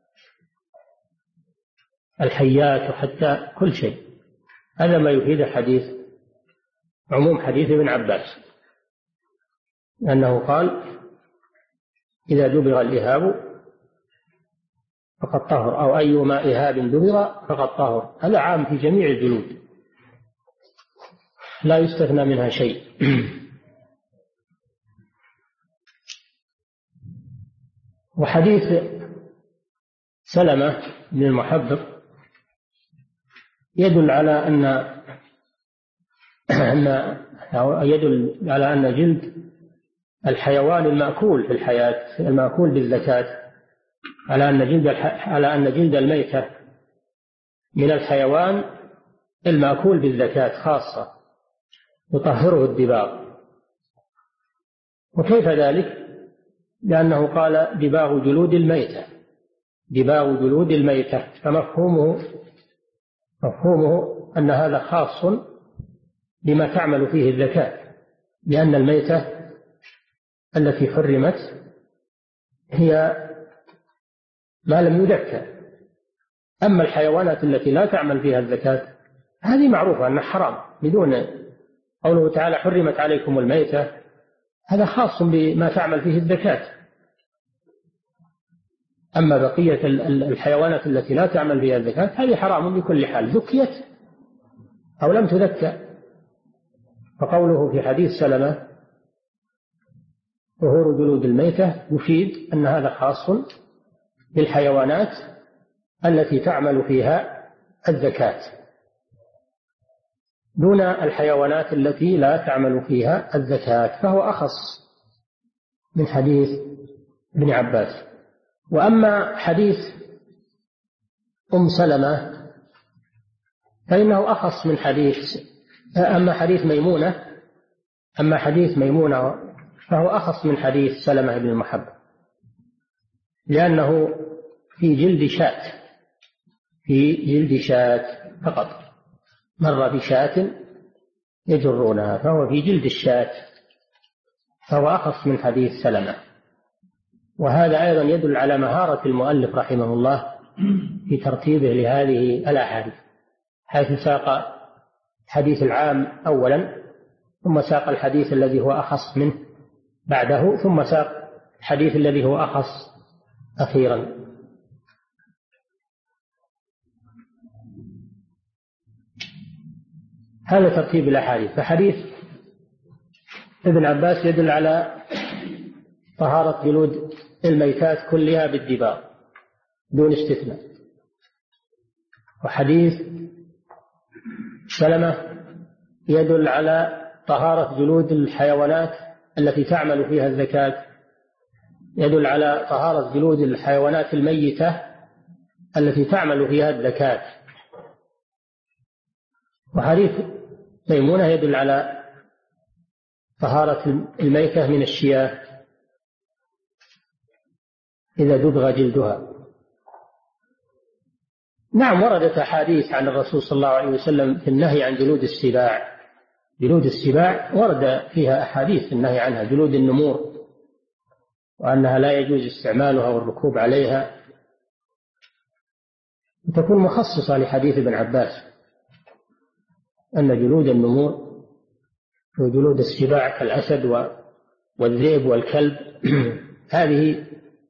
B: الحيات وحتى كل شيء. هذا ما يفيد عموم حديث ابن عباس، أنه قال إذا دبغ الإهاب فقد طهر، أو أيما إهاب دبغ فقد طهر. هذا عام في جميع الجلود لا يستثنى منها شيء. وحديث سلمة بن المحبق يدل على أن جلد الحيوان المأكول في الحياة، المأكول بالزكاة، على أن جلد الميتة من الحيوان المأكول بالزكاة خاصة يطهره الدباغ. وكيف ذلك؟ لأنه قال دباغ جلود الميتة، فمفهومه أن هذا خاص بما تعمل فيه الزكاة، لأن الميتة التي حرمت هي ما لم يذكى. أما الحيوانات التي لا تعمل فيها الزكاة هذه معروفة أنها حرام، بدون قوله تعالى حرمت عليكم الميتة، هذا خاص بما تعمل فيه الزكاة. أما بقية الحيوانات التي لا تعمل فيها الزكاة هذه حرام بكل حال، ذكيت أو لم تذكى. فقوله في حديث سلمة ظهور جلود الميتة يفيد أن هذا خاص بالحيوانات التي تعمل فيها الزكاة، دون الحيوانات التي لا تعمل فيها الزكاة، فهو أخص من حديث ابن عباس. وأما حديث أم سلمة فإنه أخص من أما حديث ميمونة فهو أخص من حديث سلمة بن المحبب، لأنه في جلد شاة فقط، مر بشاة يجرونها، فهو في جلد الشاة، فهو أخص من حديث سلمة. وهذا أيضا يدل على مهارة المؤلف رحمه الله في ترتيبه لهذه الأحاديث، حيث ساق حديث العام أولا، ثم ساق الحديث الذي هو أخص منه بعده، ثم ساق الحديث الذي هو أخص أخيرا. هذا ترتيب الأحاديث. فحديث ابن عباس يدل على طهارة جلود الميتات كلها بالدباغ دون استثناء، وحديث سلمة يدل على طهارة جلود الحيوانات التي تعمل فيها الزكاة، يدل على طهارة جلود الحيوانات الميتة التي تعمل فيها الزكاة. وحديث ميمونة يدل على طهارة الميتة من الشياه. إذا دبغ جلدها. نعم، وردت أحاديث عن الرسول صلى الله عليه وسلم في النهي عن جلود السباع. جلود السباع ورد فيها أحاديث في النهي عنها، جلود النمور، وأنها لا يجوز استعمالها والركوب عليها، تكون مخصصة لحديث ابن عباس أن جلود النمور وجلود السباع كالأسد والذئب والكلب هذه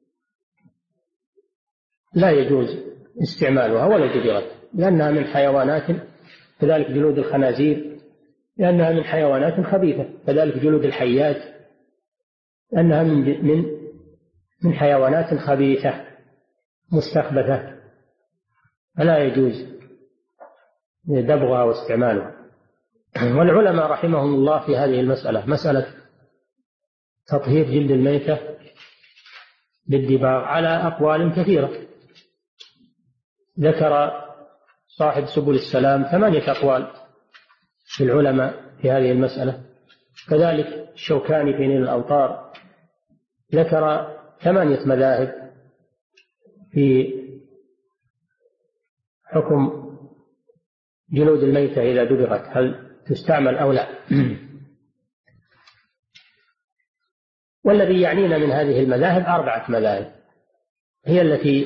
B: لا يجوز استعمالها ولا دبغت، لأنها من حيوانات، كذلك جلود الخنازير لأنها من حيوانات خبيثة، كذلك جلود الحيات لأنها من حيوانات خبيثة مستخبثة، فلا يجوز دبغها واستعمالها. والعلماء رحمهم الله في هذه المسألة، مسألة تطهير جلد الميتة بالدباغ، على أقوال كثيرة. ذكر صاحب سبل السلام 8 أقوال في العلماء في هذه المسألة، كذلك الشوكاني في نيل الأوطار ذكر 8 مذاهب في حكم جلود الميتة إذا دبغت، هل تستعمل أو لا. والذي يعنينا من هذه المذاهب 4 مذاهب هي التي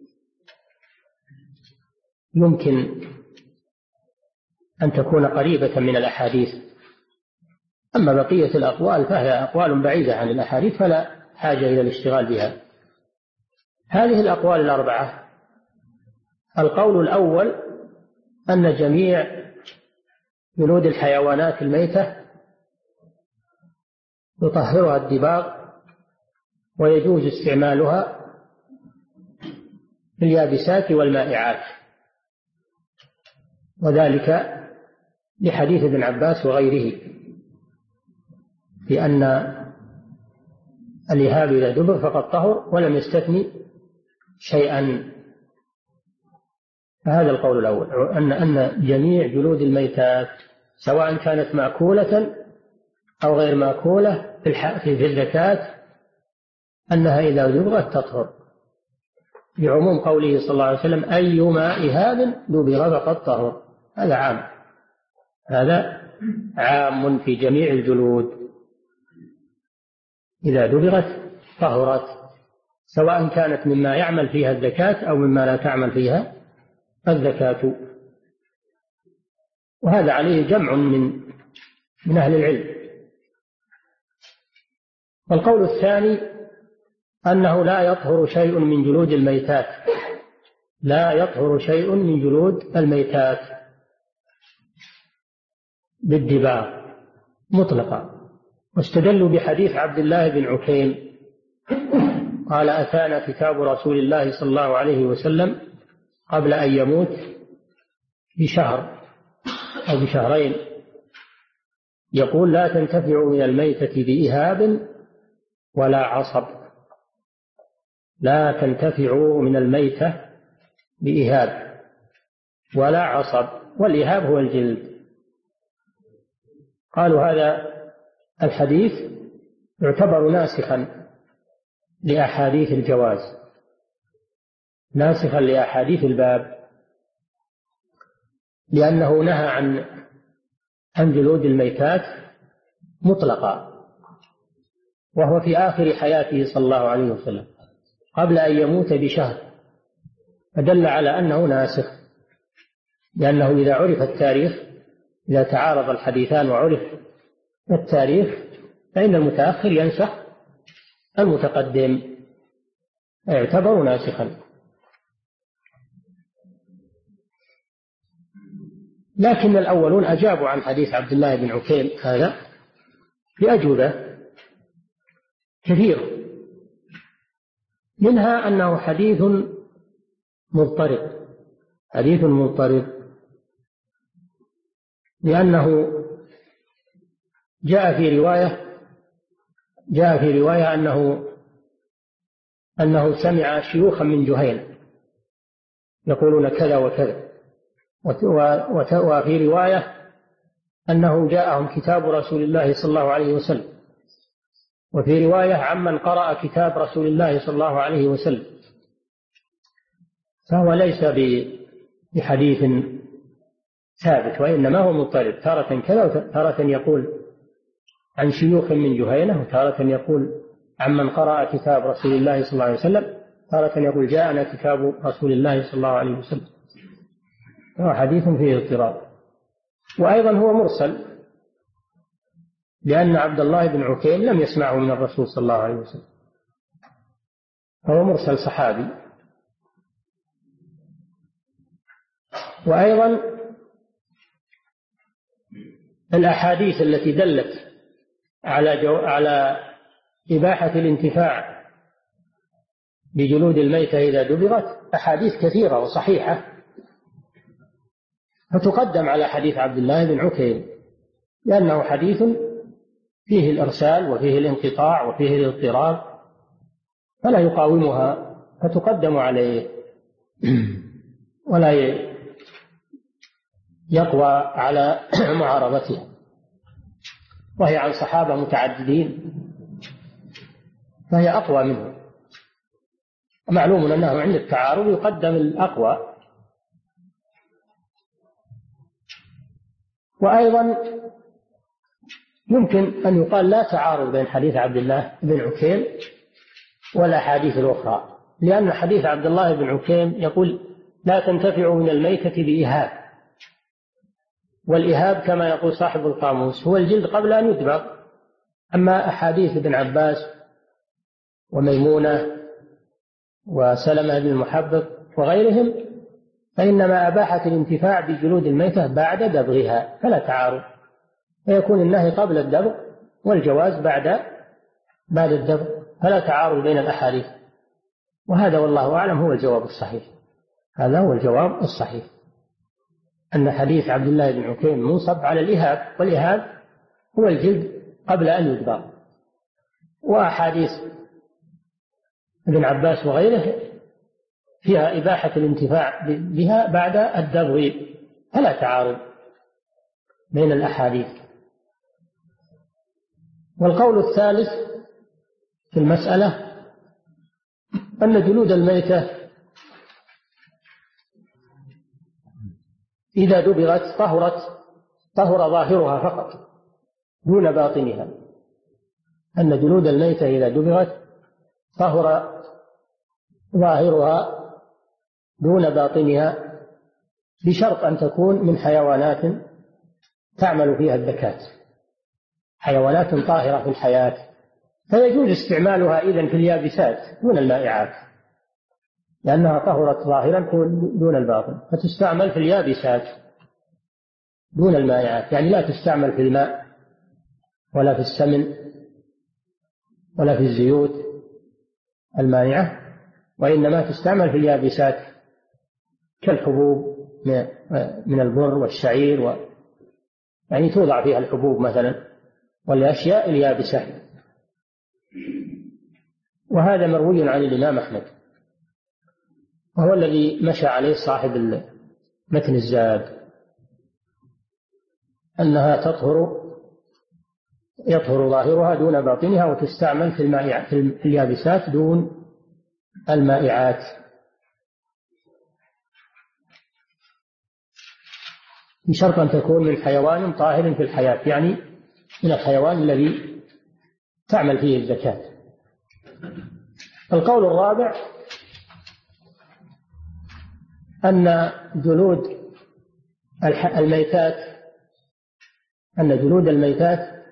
B: يمكن أن تكون قريبة من الأحاديث، أما بقية الأقوال فهي أقوال بعيدة عن الأحاديث فلا حاجة إلى الاشتغال بها. هذه الأقوال 4: القول الأول أن جميع جلود الحيوانات الميتة يطهرها الدباغ ويجوز استعمالها في اليابسات والمائعات، وذلك لحديث ابن عباس وغيره بأن الإهاب إذا دبغ فقد طهر ولم يستثني شيئا. فهذا القول الأول، أن جميع جلود الميتات سواء كانت مأكولة أو غير مأكولة في الزكاة أنها إذا دبغت تطهر، بعموم قوله صلى الله عليه وسلم: أيما إهاب دبغ فقد طهر. هذا عام، هذا عام في جميع الجلود، إذا دبغت طهرت، سواء كانت مما يعمل فيها الزكاة أو مما لا تعمل فيها الزكاة. وهذا عليه جمع من أهل العلم. والقول الثاني أنه لا يطهر شيء من جلود الميتات، لا يطهر شيء من جلود الميتات بالدباغ مطلقا، واستدلوا بحديث عبد الله بن عكيم قال: أتانا كتاب رسول الله صلى الله عليه وسلم قبل أن يموت بشهر أو بشهرين يقول: لا تنتفع من الميتة بإهاب ولا عصب، لا تنتفع من الميتة بإهاب ولا عصب، والإهاب هو الجلد. قالوا هذا الحديث يعتبر ناسخا لأحاديث الجواز، ناسخا لأحاديث الباب، لأنه نهى عن جلود الميتات مطلقا، وهو في آخر حياته صلى الله عليه وسلم قبل أن يموت بشهر، فدل على أنه ناسخ، لأنه إذا عرف التاريخ، إذا تعارض الحديثان وعرف التاريخ فإن المتأخر ينسخ المتقدم، يعتبر ناسخا. لكن الأولون أجابوا عن حديث عبد الله بن عكيم هذا بأجوبة كثيرة، منها أنه حديث مضطرب، حديث مضطرب، لأنه جاء في رواية أنه سمع شيوخا من جهينة يقولون كذا وكذا، وفي رواية أنه جاءهم كتاب رسول الله صلى الله عليه وسلم، وفي رواية عمن قرأ كتاب رسول الله صلى الله عليه وسلم، فهو ليس بحديث ثابت، وإنما هو مضطرب، تارة كذا وتارة يقول عن شيوخ من جهينة، وتارة يقول عمن قرأ كتاب رسول الله صلى الله عليه وسلم، تارة يقول جاءنا كتاب رسول الله صلى الله عليه وسلم. هو حديث فيه اضطراب. وأيضا هو مرسل، لأن عبد الله بن عكيم لم يسمعه من الرسول صلى الله عليه وسلم، هو مرسل صحابي. وأيضا الأحاديث التي دلت على إباحة الانتفاع بجلود الميتة إذا دبغت أحاديث كثيرة وصحيحة، فتقدم على حديث عبد الله بن عكيم، لأنه حديث فيه الإرسال وفيه الانقطاع وفيه الاضطراب، فلا يقاومها، فتقدم عليه ولا يقوى على معارضتها، وهي عن صحابة متعددين فهي أقوى منه. معلوم أنه عند التعارض يقدم الأقوى. وأيضا يمكن أن يقال لا تعارض بين حديث عبد الله بن عكيم والأحاديث الأخرى، لأن حديث عبد الله بن عكيم يقول لا تنتفع من الميتة بإهاب، والإهاب كما يقول صاحب القاموس هو الجلد قبل أن يدبغ. أما أحاديث ابن عباس وميمونة وسلمة بن المحبب وغيرهم فإنما أباحت الانتفاع بجلود الميتة بعد دبغها، فلا تعارض، فيكون النهي قبل الدبغ والجواز بعد الدبغ، فلا تعارض بين الأحاديث. وهذا والله أعلم هو الجواب الصحيح، هذا هو الجواب الصحيح، أن حديث عبد الله بن عكيم منصب على الإهاب، والإهاب هو الجلد قبل أن يدبغ. وأحاديث ابن عباس وغيره فيها إباحة الانتفاع بها بعد الدبغ، فلا تعارض بين الأحاديث. والقول الثالث في المسألة أن جلود الميتة إذا دبغت طهر ظاهرها فقط دون باطنها، أن جلود الميتة إذا دبغت طهر ظاهرها دون باطنها، بشرط أن تكون من حيوانات تعمل فيها الذكاة، حيوانات طاهرة في الحياة، فيجوز استعمالها إذن في اليابسات دون المائعات، لأنها طهرت ظاهرا دون الباطن، فتستعمل في اليابسات دون المائعات، يعني لا تستعمل في الماء ولا في السمن ولا في الزيوت المانعة، وإنما تستعمل في اليابسات كالحبوب من البر والشعير يعني توضع فيها الحبوب مثلا والأشياء اليابسة. وهذا مروي عن الإمام أحمد، وهو الذي مشى عليه صاحب متن الزاد، أنها يطهر ظاهرها دون باطنها، وتستعمل في اليابسات دون المائعات، بشرط أن تكون من حيوان طاهر في الحياة، يعني من الحيوان الذي تعمل فيه الزكاة. القول الرابع أن جلود الميتات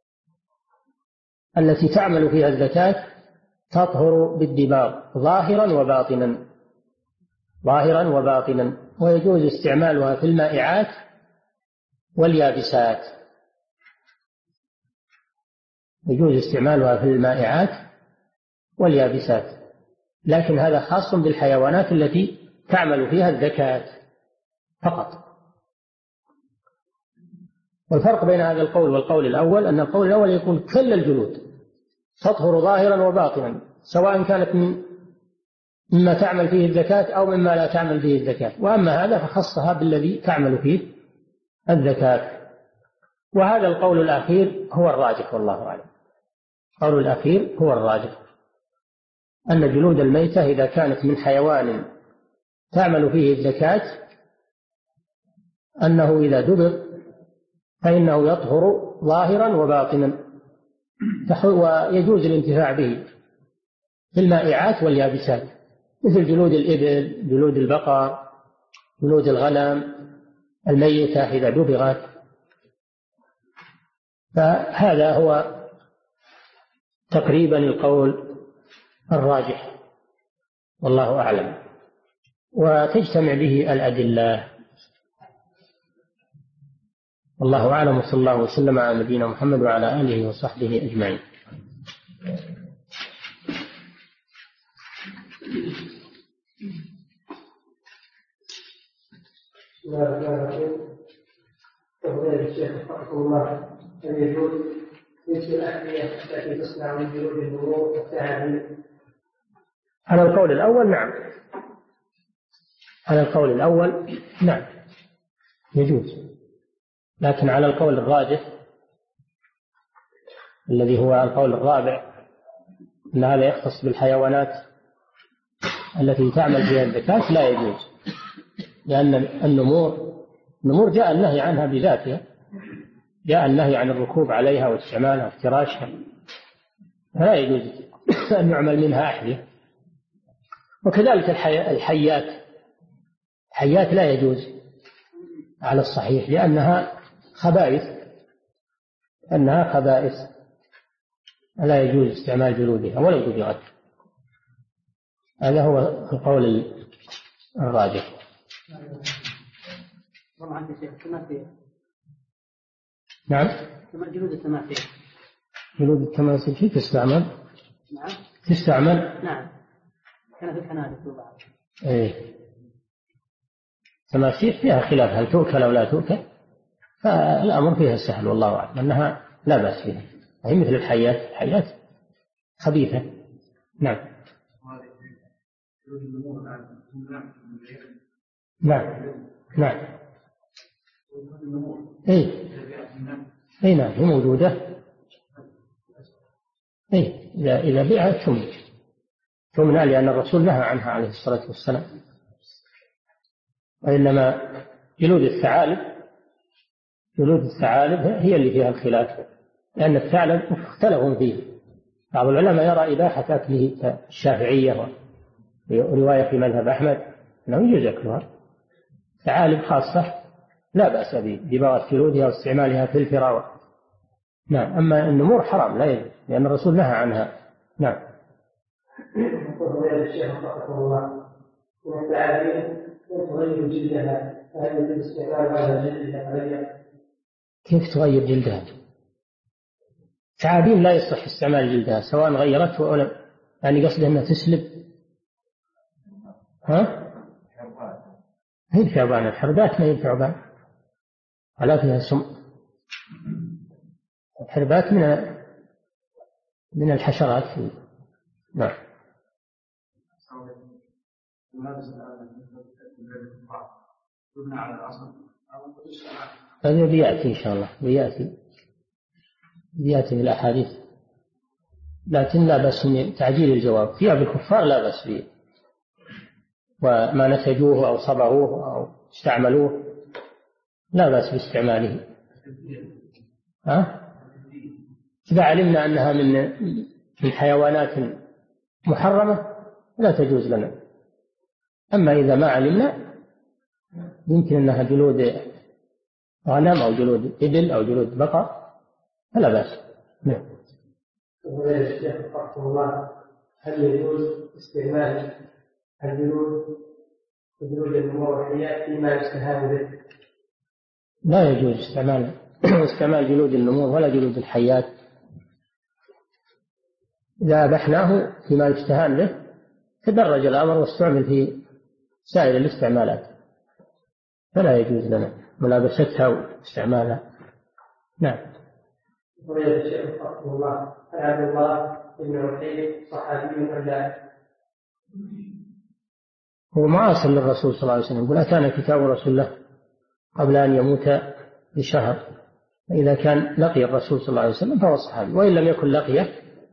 B: التي تعمل فيها الزكاة تطهر بالدباغ ظاهرا وباطنا، ويجوز استعمالها في المائعات واليابسات، لكن هذا خاص بالحيوانات التي تعمل فيها الزكاة فقط. والفرق بين هذا القول والقول الأول أن القول الأول يكون كل الجلود تطهر ظاهرا وباطنا، سواء كانت مما تعمل فيه الزكاة أو مما لا تعمل فيه الزكاة، وأما هذا فخصها بالذي تعمل فيه الزكاة. وهذا القول الأخير هو الراجح والله أعلم، القول الأخير هو الراجح، أن جلود الميتة إذا كانت من حيوان تعمل فيه الزكاة أنه إذا دبر فإنه يطهر ظاهرا وباطنا، ويجوز الانتفاع به في المائعات واليابسات، مثل جلود الإبل، جلود البقر، جلود الغنم الميتة إذا دبغت. فهذا هو تقريبا القول الراجح والله أعلم، وتجتمع به الأدلة. والله أعلم، وصلى الله وسلم على نبينا محمد وعلى آله وصحبه أجمعين.
C: بسم الله الرحمن الرحيم. وقال الشيخ رحمه الله أن يجوز لبس الأحذية التي تصنع من جلود النمور والثعابين.
B: على القول الأول نعم، على القول الأول نعم يجوز، لكن على القول الراجح الذي هو القول الرابع أن هذا يختص بالحيوانات التي تعمل فيها الزكاة لا يجوز، لأن النمور جاء النهي عنها بذاتها، جاء النهي عن الركوب عليها واستعمالها وافتراشها، فلا يجوز أن يعمل منها أحذية. وكذلك الحيات لا يجوز على الصحيح، لأنها خبائث لا يجوز استعمال جلودها ولو دبغت. هذا هو القول الراجح. نعم.
E: جلود التماثيل.
B: جلود التماثيل كيف تستعمل؟
E: نعم.
B: تستعمل؟
E: نعم. كان في الكنائس وبعض.
B: إيه. تماثيل فيها خلاف هل تؤكل أو لا تؤكل، فالأمر فيها سهل والله أعلم أنها لا بأس فيها، هي مثل الحيات خبيثة. نعم. نعم. أي نعم هي موجودة. إذا بيعت تمنع لأن الرسول نهى عنها عليه الصلاة والسلام. وإنما جلود الثعالب هي اللي فيها الخلاف، لأن الثعلب اختلفوا فيه، بعض العلماء يرى إباحة أكله كالشافعية، ورواية في مذهب أحمد أنه يجوز أكلها. ثعالب خاصة لا بأس ببغض جلودها واستعمالها في الفراء. نعم. أما النمور حرام لا يجوز لأن الرسول نهى عنها. نعم.
C: يقول الشيخ رحمه الله من الثعابين تغير جلدها، فهل يجوز استعمال هذا الجلد عليها؟
B: كيف تغير جلدها؟ ثعابين لا يصح استعمال جلدها سواء غيرته أو لم، يعني قصده أنها تسلب. هي ثعبان، الحربات ما هي ثعبان ولا فيها سم، الحربات من الحشرات. نعم. هذا بيأتي إن شاء الله، بيأتي بالأحاديث، لكن لا بأس من تعجيل الجواب. ثياب الكفار لا بأس به، وما نسجوه أو صبغوه أو استعملوه لا بأس باستعماله. إذا علمنا أنها من حيوانات محرمة لا تجوز لنا، أما إذا ما علمنا يمكن أنها جلود غنم أو جلود إبل أو جلود بقر فلا بأس. نعم.
C: الشيخ رحمه الله هل يجوز استعمال الجلود النمور والحيات فيما يستهان به؟
B: لا يجوز استعمال جلود النمور ولا جلود الحيات. إذا أبحناه فيما يستهان به تدرج الأمر واستعمل في سائر الاستعمالات، فلا يجوز لنا ملابستها واستعمالها. نعم.
C: الشيخ رحمه الله هل عبد الله بن عقيل صحابي أم لا؟
B: هو معاصر للرسول صلى الله عليه وسلم، يقول أتانا كتاب رسول الله قبل أن يموت بشهر، فإذا كان لقي الرسول صلى الله عليه وسلم فهو صحابي، وإن لم يكن لقيه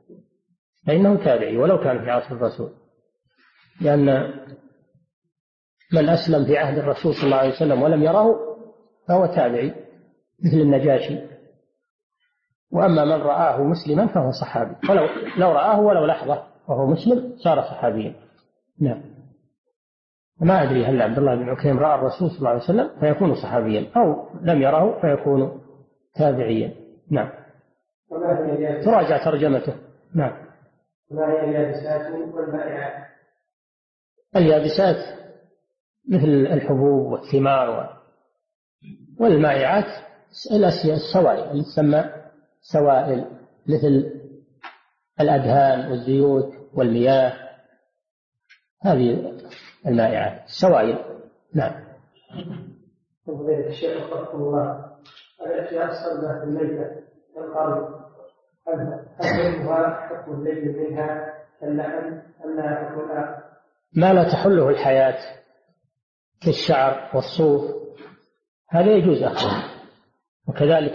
B: فإنه تابعي ولو كان في عصر الرسول، لأن من أسلم في عهد الرسول صلى الله عليه وسلم ولم يره فهو تابعي مثل النجاشي، وأما من رآه مسلما فهو صحابي، لو رآه ولو لحظة وهو مسلم صار صحابيا. نعم. ما أدري هل عبد الله بن عكيم رأى الرسول صلى الله عليه وسلم فيكون صحابيا، أو لم يره فيكون تابعيا. نعم. تراجع ترجمته. نعم.
C: ما هي اليابسات والمائعات؟
B: اليابسات مثل الحبوب والثمار، والمائعات السوائل اللي تسمى سوائل مثل الأدهان والزيوت والمياه، هذه المائعات السوائل. نعم.
C: فضيلة الشيخ وفقكم الله، الأشياء الصلبة الميتة كالقرن هل يجبها حكم الليل منها كاللحم أم لا حكم الآخر؟
B: ما لا تحله الحياة كالشعر والصوف هذا يجوز أخذه، وكذلك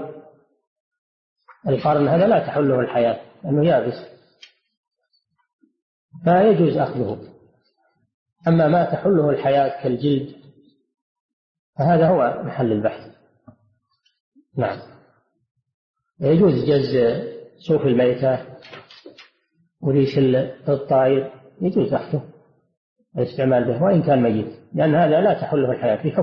B: القرن هذا لا تحله الحياة لأنه يابس فيجوز أخذه. أما ما تحله الحياة كالجلد فهذا هو محل البحث. نعم. يجوز جز صوف الميتة وريش الطائر يجوز أخذه الاستعمال به وإن كان ميت، لأن هذا لا تحله الحياة في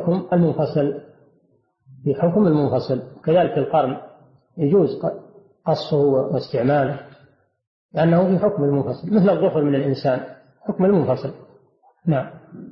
B: حكم المنفصل. كذلك القرن يجوز قصه واستعماله لأنه في حكم المنفصل، مثل الظفر من الإنسان حكم المنفصل. نعم.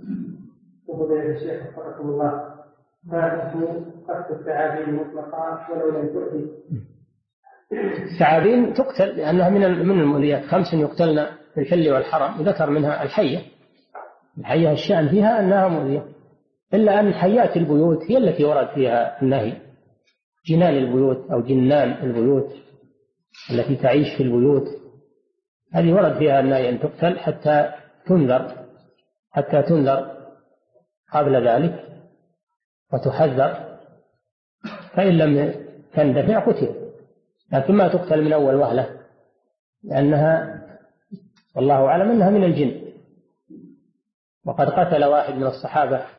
C: ما حكم قتل الثعابين مطلقا ولو لم تؤذي؟
B: الثعابين تقتل لأنها من المؤذيات، 5 يقتلن في الحل والحرم، ذكر منها الحية الشأن فيها أنها مؤذية، إلا أن حيات البيوت هي التي ورد فيها النهي، جنان البيوت أو جنان البيوت التي تعيش في البيوت هذه ورد فيها النهي أن تقتل حتى تنذر قبل ذلك وتحذر، فإن لم تندفع قتل، لكن ما تقتل من أول وهلة لأنها والله أعلم أنها من الجن. وقد قتل واحد من الصحابة